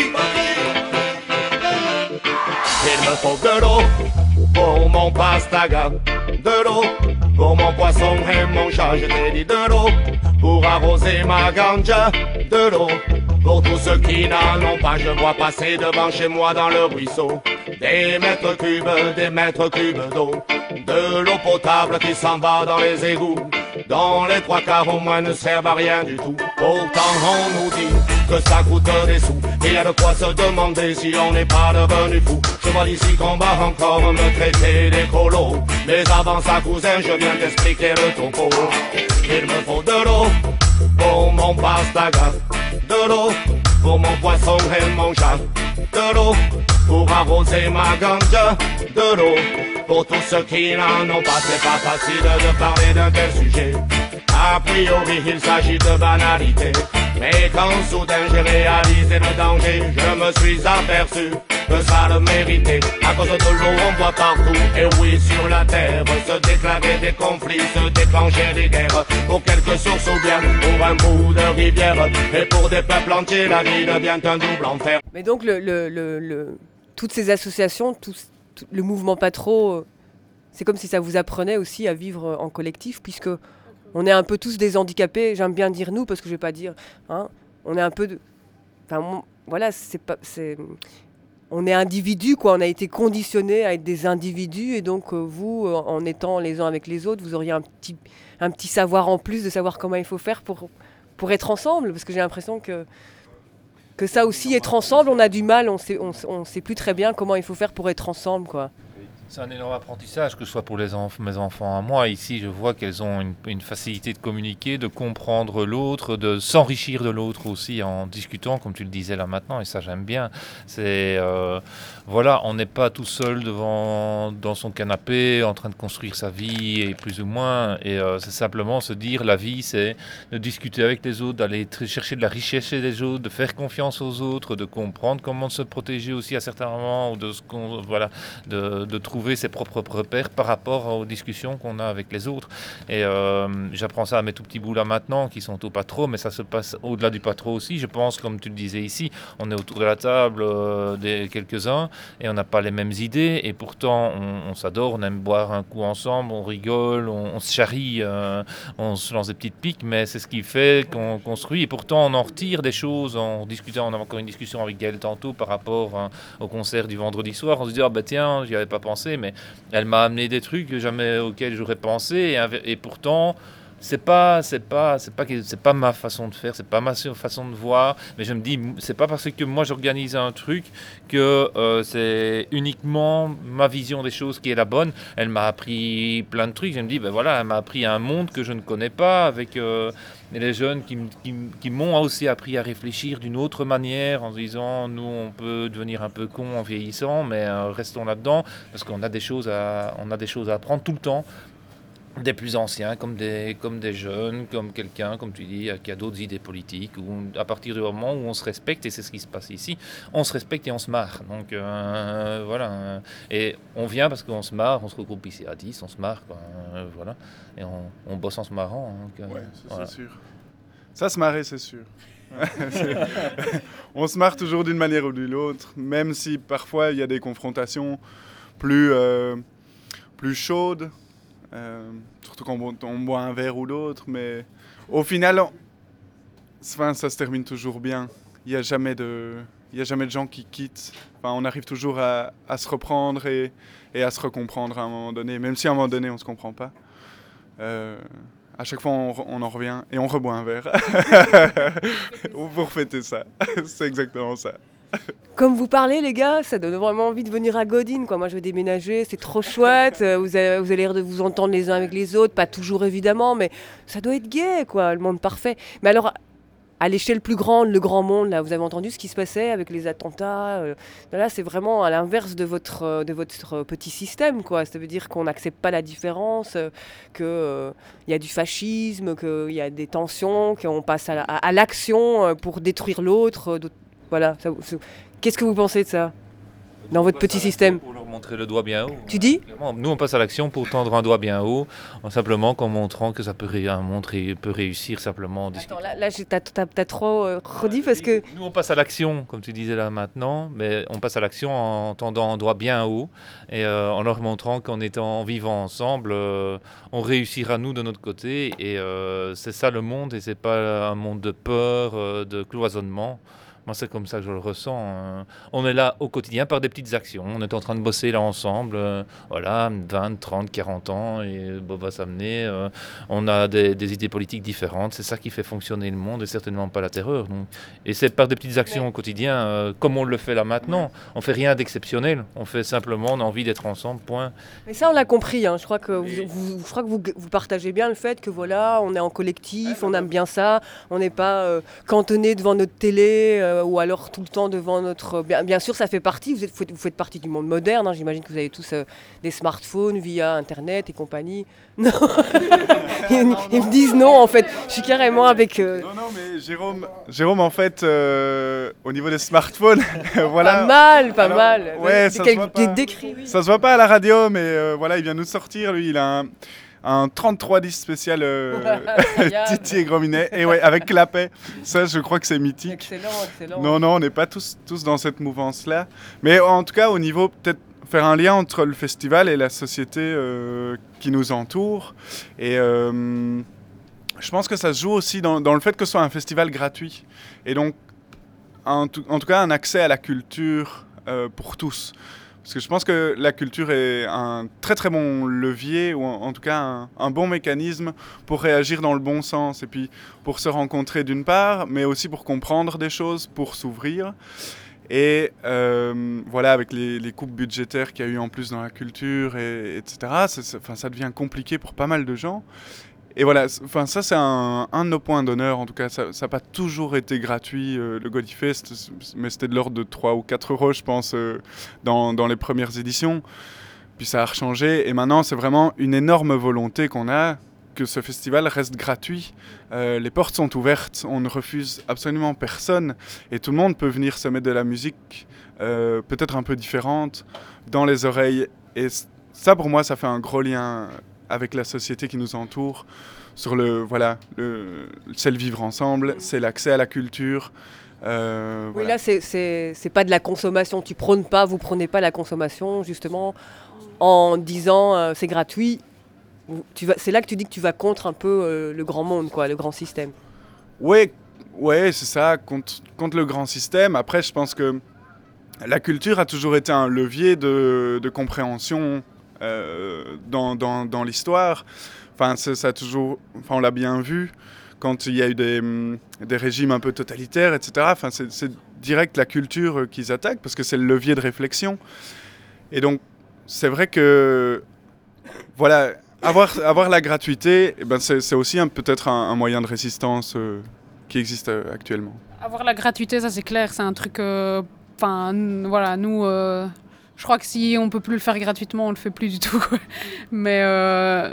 Il me faut de l'eau pour mon pastaga. De l'eau pour mon poisson et mon chat. Je t'ai dit de l'eau pour arroser ma ganja. De l'eau pour tous ceux qui n'en ont pas. Je vois passer devant chez moi dans le ruisseau des mètres cubes d'eau. De l'eau potable qui s'en va dans les égouts, dont les 3/4 au moins ne servent à rien du tout. Pourtant on nous dit que ça coûte des sous, et y a de quoi se demander si on n'est pas devenu fou. Je vois d'ici qu'on va encore me traiter d'écolo, mais avant ça cousin je viens t'expliquer le topo. Il me faut de l'eau pour mon pastaga, de l'eau pour mon poisson et mon chat, de l'eau pour arroser ma ganja, de l'eau pour tous ceux qui n'en ont pas. C'est pas facile de parler d'un tel sujet. A priori il s'agit de banalité, mais quand soudain j'ai réalisé le danger, je me suis aperçu que ça le méritait. À cause de l'eau on voit partout, et oui sur la terre, se déclarer des conflits, se déclencher des guerres, pour quelques sources ou bien pour un bout de rivière, et pour des peuples entiers la vie devient un double enfer. Mais donc toutes ces associations, le mouvement Patro, c'est comme si ça vous apprenait aussi à vivre en collectif, puisque on est un peu tous des handicapés. J'aime bien dire nous, parce que je vais pas dire, hein, on est un peu voilà, on est individus, quoi. On a été conditionnés à être des individus, et donc vous, en étant les uns avec les autres, vous auriez un petit savoir en plus de savoir comment il faut faire pour être ensemble, parce que j'ai l'impression que ça aussi, être ensemble, on a du mal, on sait plus très bien comment il faut faire pour être ensemble, quoi. C'est un énorme apprentissage, que ce soit pour mes enfants à moi. Ici, je vois qu'elles ont une facilité de communiquer, de comprendre l'autre, de s'enrichir de l'autre aussi en discutant, comme tu le disais là maintenant, et ça j'aime bien. C'est voilà, on n'est pas tout seul dans son canapé, en train de construire sa vie, et plus ou moins. Et c'est simplement se dire, la vie, c'est de discuter avec les autres, d'aller chercher de la richesse chez les autres, de faire confiance aux autres, de comprendre comment se protéger aussi à certains moments, ou de trouver ses propres repères par rapport aux discussions qu'on a avec les autres. Et j'apprends ça à mes tout petits bouts là maintenant, qui sont au Patro, mais ça se passe au-delà du Patro aussi. Je pense, comme tu le disais ici, on est autour de la table des quelques-uns, et on n'a pas les mêmes idées, et pourtant on s'adore, on aime boire un coup ensemble, on rigole, on se charrie, on se lance des petites piques, mais c'est ce qui fait qu'on construit, et pourtant on en retire des choses. En discutant, on a encore une discussion avec Gaëlle tantôt par rapport au concert du vendredi soir, on se dit tiens, j'y avais pas pensé, mais elle m'a amené des trucs auxquels j'aurais pensé, et pourtant c'est pas ma façon de faire, c'est pas ma façon de voir, mais je me dis, c'est pas parce que moi j'organise un truc que c'est uniquement ma vision des choses qui est la bonne. Elle m'a appris plein de trucs, je me dis, voilà, elle m'a appris un monde que je ne connais pas, avec les jeunes qui m'ont aussi appris à réfléchir d'une autre manière, en se disant, nous on peut devenir un peu con en vieillissant, mais restons là-dedans, parce qu'on a des choses à apprendre tout le temps, des plus anciens comme des jeunes, comme quelqu'un, comme tu dis, qui a d'autres idées politiques, ou à partir du moment où on se respecte, et c'est ce qui se passe ici, on se respecte et on se marre. Donc voilà, et on vient parce qu'on se marre, on se regroupe ici à 10, on se marre, voilà, et on bosse en se marrant. Donc, ouais, ça, voilà. c'est sûr. Ça, se marrer, c'est sûr. On se marre toujours d'une manière ou d'une autre, même si parfois il y a des confrontations plus chaudes. Surtout quand on boit un verre ou l'autre, mais au final, ça se termine toujours bien. Il n'y a jamais de gens qui quittent. On arrive toujours à se reprendre et à se recomprendre à un moment donné, même si à un moment donné on ne se comprend pas. À chaque fois on en revient et on reboit un verre pour fêter ça. C'est exactement ça. Comme vous parlez, les gars, ça donne vraiment envie de venir à Godin, quoi. Moi, je veux déménager, c'est trop chouette. Vous avez l'air de vous entendre les uns avec les autres, pas toujours évidemment, mais ça doit être gai, quoi, le monde parfait. Mais alors, à l'échelle plus grande, le grand monde, là, vous avez entendu ce qui se passait avec les attentats. Là, c'est vraiment à l'inverse de votre petit système, quoi. Ça veut dire qu'on n'accepte pas la différence, qu'il y a du fascisme, qu'il y a des tensions, qu'on passe à l'action pour détruire l'autre. Voilà. Qu'est-ce que vous pensez de ça, dans votre petit système? Pour leur montrer le doigt bien haut. Tu dis? Nous, on passe à l'action pour tendre un doigt bien haut, simplement en montrant que ça peut réussir simplement. Attends, là t'as trop redit parce que... Nous, on passe à l'action, comme tu disais là maintenant, mais on passe à l'action en tendant un doigt bien haut et en leur montrant en vivant ensemble, on réussira nous de notre côté. Et c'est ça le monde, et c'est pas un monde de peur, de cloisonnement. Moi, c'est comme ça que je le ressens. On est là au quotidien par des petites actions. On est en train de bosser là ensemble, 20, 30, 40 ans, et Bob va s'amener. On a des idées politiques différentes. C'est ça qui fait fonctionner le monde, et certainement pas la terreur. Donc. Et c'est par des petites actions au quotidien, comme on le fait là maintenant. On fait rien d'exceptionnel. On fait simplement, on a envie d'être ensemble, point. Mais ça, on l'a compris. Hein. Je crois que vous partagez bien le fait que voilà, on est en collectif, on aime bien ça. On n'est pas cantonné devant notre télé. Ou alors tout le temps devant notre... Bien sûr, ça fait partie, vous faites partie du monde moderne, hein. J'imagine que vous avez tous des smartphones via Internet et compagnie. Non. Ils me disent non, en fait. Je suis carrément avec... Non, mais Jérôme, en fait, au niveau des smartphones, voilà... Pas mal. Ouais, ça se voit pas. Décrit. Ça se voit pas à la radio, mais voilà, il vient nous sortir, lui, il a un 3310 spécial Titi et Grominet, et ouais, avec clapet. Ça, je crois que c'est mythique. Excellent. Non, on n'est pas tous dans cette mouvance-là. Mais en tout cas, au niveau, peut-être faire un lien entre le festival et la société qui nous entoure. Et je pense que ça se joue aussi dans le fait que ce soit un festival gratuit. Et donc, en tout cas, un accès à la culture pour tous. Parce que je pense que la culture est un très très bon levier, ou en tout cas un bon mécanisme pour réagir dans le bon sens. Et puis pour se rencontrer d'une part, mais aussi pour comprendre des choses, pour s'ouvrir. Et voilà, avec les coupes budgétaires qu'il y a eu en plus dans la culture, etc., ça devient compliqué pour pas mal de gens. Et voilà, ça c'est un de nos points d'honneur, en tout cas, ça n'a pas toujours été gratuit, le Godifest, mais c'était de l'ordre de 3 ou 4 euros, je pense, dans les premières éditions. Puis ça a rechangé, et maintenant c'est vraiment une énorme volonté qu'on a, que ce festival reste gratuit. Les portes sont ouvertes, on ne refuse absolument personne, et tout le monde peut venir se mettre de la musique, peut-être un peu différente, dans les oreilles. Et ça, pour moi, ça fait un gros lien avec la société qui nous entoure, sur c'est le vivre ensemble, c'est l'accès à la culture. Oui, voilà. là, c'est pas de la consommation. Vous prenez pas la consommation, justement, en disant c'est gratuit. C'est là que tu dis que tu vas contre un peu le grand monde, quoi, le grand système. Oui, c'est ça, contre le grand système. Après, je pense que la culture a toujours été un levier de compréhension dans l'histoire. Ça a toujours, on l'a bien vu quand il y a eu des régimes un peu totalitaires, etc. C'est direct la culture qu'ils attaquent parce que c'est le levier de réflexion. Et donc, c'est vrai que voilà, avoir la gratuité, c'est aussi peut-être un moyen de résistance qui existe actuellement. Avoir la gratuité, ça c'est clair, c'est un truc... voilà, nous... Je crois que si on peut plus le faire gratuitement, on le fait plus du tout. Voilà,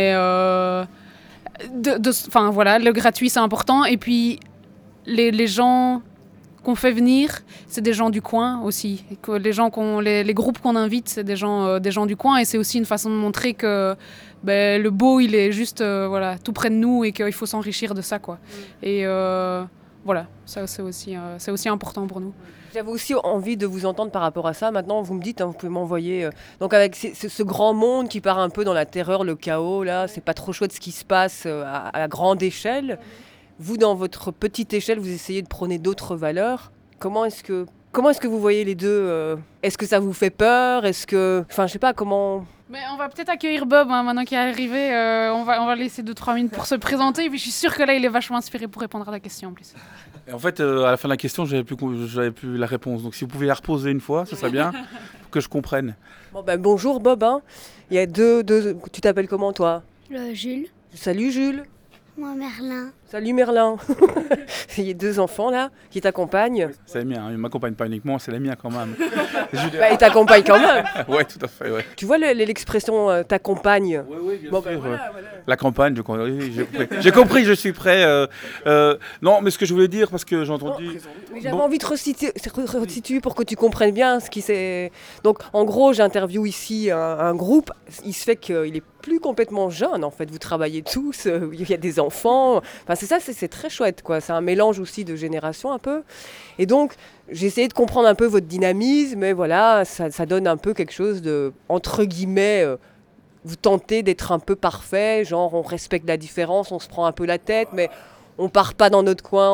le gratuit c'est important. Et puis les gens qu'on fait venir, c'est des gens du coin aussi. Et que les groupes qu'on invite, c'est des gens du coin, et c'est aussi une façon de montrer que le beau, il est juste tout près de nous et qu'il faut s'enrichir de ça, quoi. Et voilà, ça c'est aussi important pour nous. J'avais aussi envie de vous entendre par rapport à ça. Maintenant, vous me dites, vous pouvez m'envoyer... donc avec ce grand monde qui part un peu dans la terreur, le chaos, là, c'est pas trop chouette ce qui se passe à grande échelle. Vous, dans votre petite échelle, vous essayez de prôner d'autres valeurs. Comment est-ce que vous voyez les deux Est-ce que ça vous fait peur? Est-ce que... je sais pas, comment... Mais on va peut-être accueillir Bob, maintenant qu'il est arrivé. On va laisser 2-3 minutes pour se présenter. Et puis je suis sûre que là, il est vachement inspiré pour répondre à ta question en plus. Et en fait, à la fin de la question, j'avais plus la réponse. Donc si vous pouvez la reposer une fois, ce serait bien pour que je comprenne. Bonjour Bob. Il y a deux... Tu t'appelles comment, toi? Jules. Salut Jules. Moi, Merlin. Salut Merlin. Il y a 2 enfants là qui t'accompagnent. C'est les miens, ils ne m'accompagnent pas uniquement, c'est les miens quand même. Bah, ils t'accompagnent quand même. Oui, tout à fait, ouais. Tu vois l'expression t'accompagne. Oui, bien bon, sûr. voilà. La campagne, j'ai compris, je suis prêt. Non, mais ce que je voulais dire, parce que j'ai entendu... J'avais envie de resituer pour que tu comprennes bien ce qui s'est... Donc en gros, j'interviewe ici un groupe, il se fait qu'il est plus complètement jeune en fait, vous travaillez tous, il y a des enfants, enfin c'est ça, c'est très chouette quoi, c'est un mélange aussi de générations un peu. Et donc j'ai essayé de comprendre un peu votre dynamisme, et voilà, ça donne un peu quelque chose de, entre guillemets, vous tentez d'être un peu parfait, genre on respecte la différence, on se prend un peu la tête, mais on part pas dans notre coin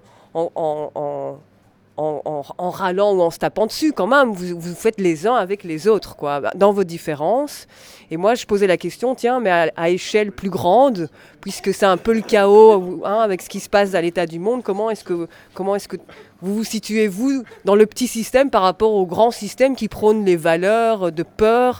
en râlant ou en se tapant dessus quand même, vous faites les uns avec les autres, quoi, dans vos différences. Et moi, je posais la question, tiens, mais à échelle plus grande, puisque c'est un peu le chaos avec ce qui se passe à l'état du monde, comment est-ce que vous vous situez, vous, dans le petit système par rapport au grand système qui prône les valeurs de peur,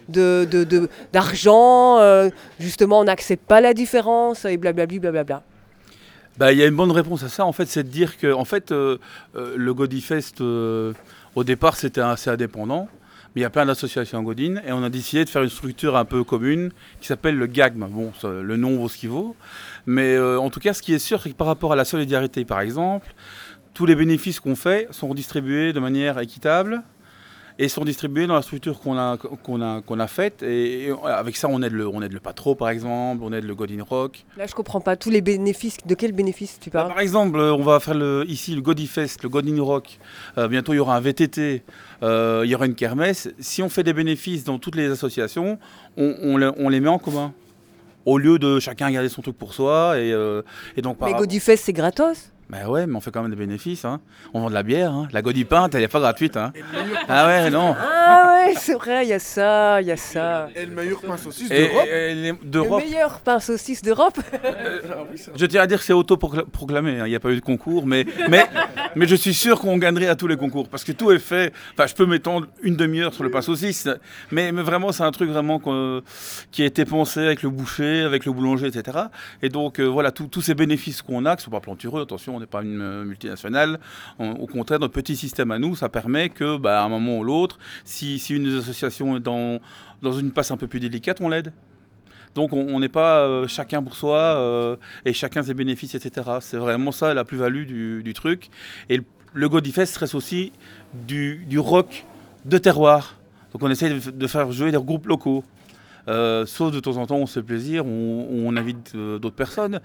d'argent, justement, on n'accepte pas la différence, et blablabla, blablabla. Bah, y a une bonne réponse à ça, en fait, c'est de dire que en fait, le Godifest, au départ, c'était assez indépendant, mais il y a plein d'associations en Godine, et on a décidé de faire une structure un peu commune qui s'appelle le GAGM. Bon, le nom vaut ce qu'il vaut, mais en tout cas, ce qui est sûr, c'est que par rapport à la solidarité, par exemple, tous les bénéfices qu'on fait sont redistribués de manière équitable, et sont distribués dans la structure qu'on a faite. Et avec ça, on aide le Patro, par exemple, on aide le Godine Rock. Là, je comprends pas tous les bénéfices. De quels bénéfices tu parles ? Par exemple, on va faire ici le Godifest, le Godine Rock. Bientôt, il y aura un VTT, il y aura une kermesse. Si on fait des bénéfices dans toutes les associations, on les met en commun. Au lieu de chacun garder son truc pour soi. Et donc, mais Godifest, c'est gratos ? Ben ouais, mais on fait quand même des bénéfices. Hein. On vend de la bière. Hein. La Godipinte, elle n'est pas gratuite. Hein. Ah ouais, non. Ah ouais, c'est vrai, il y a ça. Et le meilleur pain saucisse d'Europe. Le meilleur pain saucisse d'Europe. Je tiens à dire que c'est auto-proclamé. Il n'y a pas eu de concours. Mais je suis sûr qu'on gagnerait à tous les concours. Parce que tout est fait. Enfin, je peux m'étendre une demi-heure sur le pain saucisse. Mais vraiment, c'est un truc vraiment qui a été pensé avec le boucher, avec le boulanger, etc. Et donc, voilà, tous ces bénéfices qu'on a, qui ne sont pas plantureux, attention, on n'est pas une multinationale. Au contraire, notre petit système à nous, ça permet que, à un moment ou l'autre, si une des associations est dans une passe un peu plus délicate, on l'aide. Donc on n'est pas chacun pour soi et chacun ses bénéfices, etc. C'est vraiment ça la plus-value du truc. Et le Godifest reste aussi du rock de terroir. Donc on essaie de faire jouer des groupes locaux. Sauf de temps en temps on se fait plaisir, on invite d'autres personnes,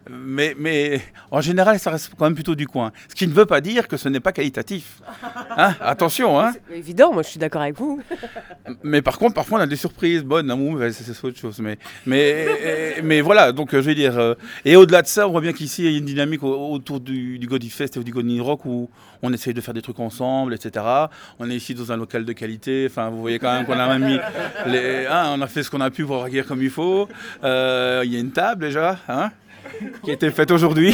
mais en général ça reste quand même plutôt du coin. Ce qui ne veut pas dire que ce n'est pas qualitatif. Hein, attention. Hein. C'est évident, moi je suis d'accord avec vous. Mais par contre, parfois on a des surprises bonnes, ou mauvaises, c'est autre chose. Mais voilà, donc je vais dire. Et au-delà de ça, on voit bien qu'ici il y a une dynamique autour du Godifest et du Godine Rock où on essaye de faire des trucs ensemble, etc. On est ici dans un local de qualité, enfin vous voyez quand même qu'on a même mis on a fait ce qu'on a pu pour accueillir comme il faut. Il y a une table déjà, qui a été faite aujourd'hui.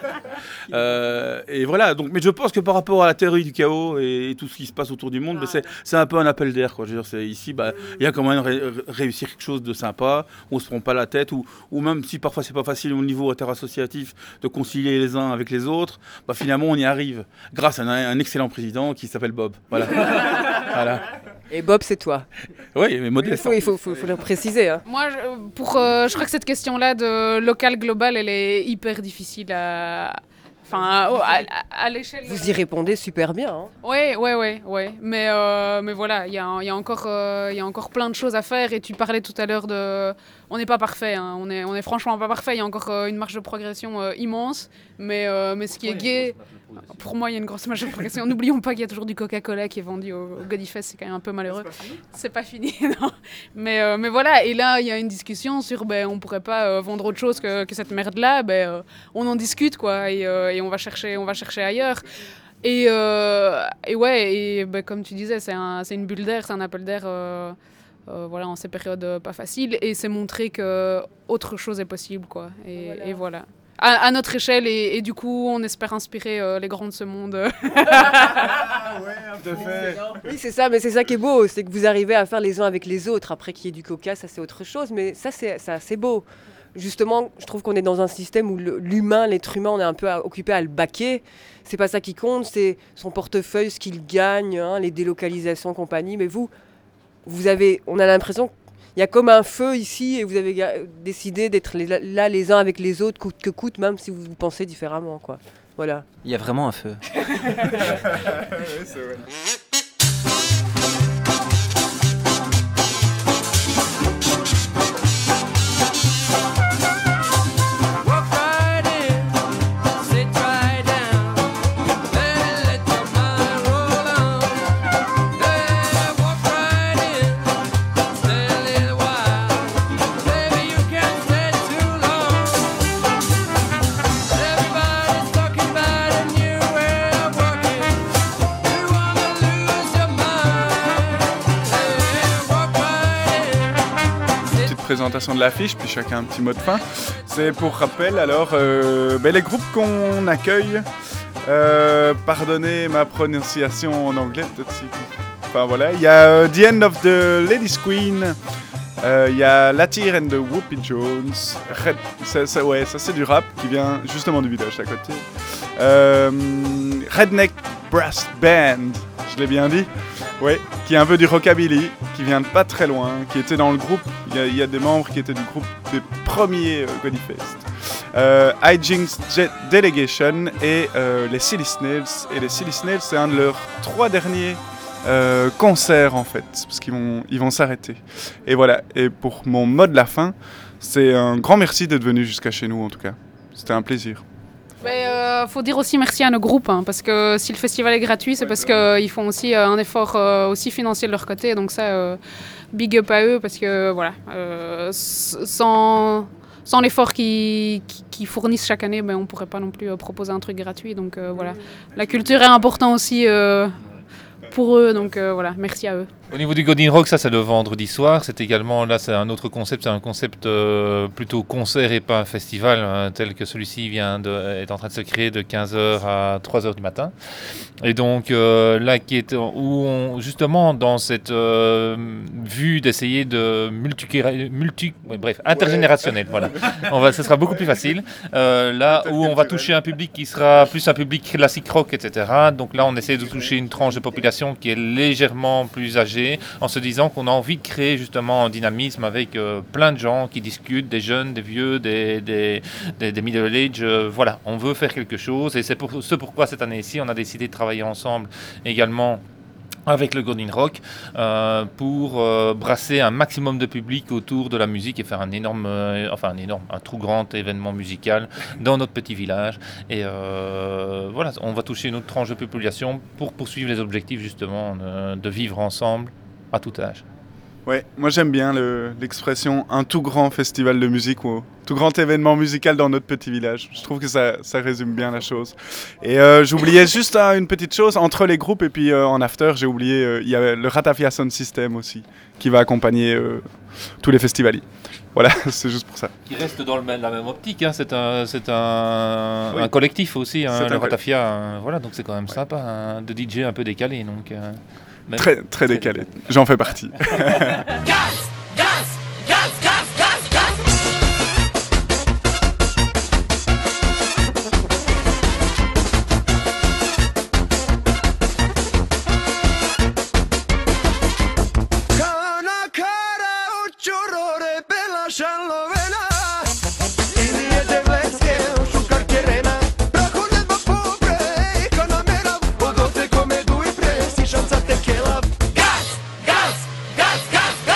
Et voilà, donc, mais je pense que par rapport à la théorie du chaos et tout ce qui se passe autour du monde, c'est un peu un appel d'air. Je veux dire, ici, il y a quand même réussir quelque chose de sympa, on ne se prend pas la tête, ou même si parfois c'est pas facile au niveau interassociatif de concilier les uns avec les autres, finalement on y arrive, grâce à un excellent président qui s'appelle Bob. Voilà. Voilà. Et Bob, c'est toi. Oui, mais modeste. Il faut le préciser. Hein. Moi, je crois que cette question-là de local global, elle est hyper difficile à l'échelle. Vous y répondez super bien. Hein. Ouais. Mais voilà, il y a encore plein de choses à faire. Et tu parlais tout à l'heure de, on n'est pas parfait. Hein. On est franchement pas parfait. Il y a encore une marge de progression immense. Mais ce qui est gai. Pour moi, il y a une grosse marge de progression. N'oublions pas qu'il y a toujours du Coca-Cola qui est vendu au Godifest, c'est quand même un peu malheureux. C'est pas fini, non. Mais voilà, et là, il y a une discussion sur, on pourrait pas vendre autre chose que cette merde-là. On en discute, quoi, et on va chercher ailleurs. Et comme tu disais, c'est une bulle d'air, c'est un appel d'air. Voilà, en ces périodes pas faciles, et c'est montrer que autre chose est possible, quoi. Et voilà. À notre échelle, et du coup, on espère inspirer les grands de ce monde. Oui, c'est ça, mais c'est ça qui est beau, c'est que vous arrivez à faire les uns avec les autres. Après qu'il y ait du coca, ça c'est autre chose, mais ça c'est beau. justement, je trouve qu'on est dans un système où l'être humain, on est un peu occupé à le baquer. C'est pas ça qui compte, c'est son portefeuille, ce qu'il gagne, hein, les délocalisations, compagnie. Mais on a l'impression qu'il y a comme un feu ici et vous avez décidé d'être là les uns avec les autres, coûte que coûte, même si vous pensez différemment, quoi. Voilà. Il y a vraiment un feu. Oui, c'est vrai. Présentation de l'affiche, puis chacun un petit mot de fin. C'est pour rappel, alors, les groupes qu'on accueille, pardonnez ma prononciation en anglais, peut-être si... Enfin voilà, il y a The End of the Ladies Queen, il y a Latir and the Whoopi Jones, ça c'est du rap qui vient justement du village à côté. Redneck Brass Band, je l'ai bien dit. Oui, qui est un peu du rockabilly, qui vient de pas très loin, qui était dans le groupe. Il y a des membres qui étaient du groupe des premiers Godifest. Hijinks Delegation et les Silly Snails. Et les Silly Snails, c'est un de leurs 3 derniers concerts en fait, parce qu'ils vont s'arrêter. Et voilà, et pour mon mot de la fin, c'est un grand merci d'être venu jusqu'à chez nous en tout cas. C'était un plaisir. Faut dire aussi merci à nos groupes, hein, parce que si le festival est gratuit, c'est parce qu'ils font aussi un effort aussi financier de leur côté. Donc ça, big up à eux, parce que voilà, sans l'effort qu'ils fournissent chaque année, on ne pourrait pas non plus proposer un truc gratuit. Donc voilà, la culture est importante aussi pour eux, donc voilà, merci à eux. Au niveau du Godin Rock, ça c'est le vendredi soir. C'est également, là c'est un autre concept, c'est un concept plutôt concert et pas un festival, hein, tel que celui-ci est en train de se créer de 15h à 3h du matin. Et donc là, justement dans cette vue d'essayer de intergénérationnel, voilà. Ce sera beaucoup plus facile. Là où on va toucher un public qui sera plus un public classique rock, etc. Donc là, on essaie de toucher une tranche de population qui est légèrement plus âgée, en se disant qu'on a envie de créer justement un dynamisme avec plein de gens qui discutent, des jeunes, des vieux, des middle age. Voilà, on veut faire quelque chose et c'est pourquoi cette année-ci on a décidé de travailler ensemble également avec le Godin Rock pour brasser un maximum de public autour de la musique et faire un trop grand événement musical dans notre petit village. Et voilà, on va toucher une autre tranche de population pour poursuivre les objectifs justement de vivre ensemble à tout âge. Ouais, moi j'aime bien l'expression un tout grand festival de musique ou tout grand événement musical dans notre petit village. Je trouve que ça résume bien la chose. Et j'oubliais juste une petite chose entre les groupes et puis en after, j'ai oublié, il y a le Ratafia Sound System aussi qui va accompagner tous les festivaliers. Voilà, c'est juste pour ça. Qui reste dans la même optique, hein. C'est un collectif aussi, hein, le Ratafia. Voilà, donc c'est quand même sympa de DJ un peu décalé. Donc, très décalé, j'en fais partie. Gas, gas, gas, gas.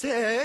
c'est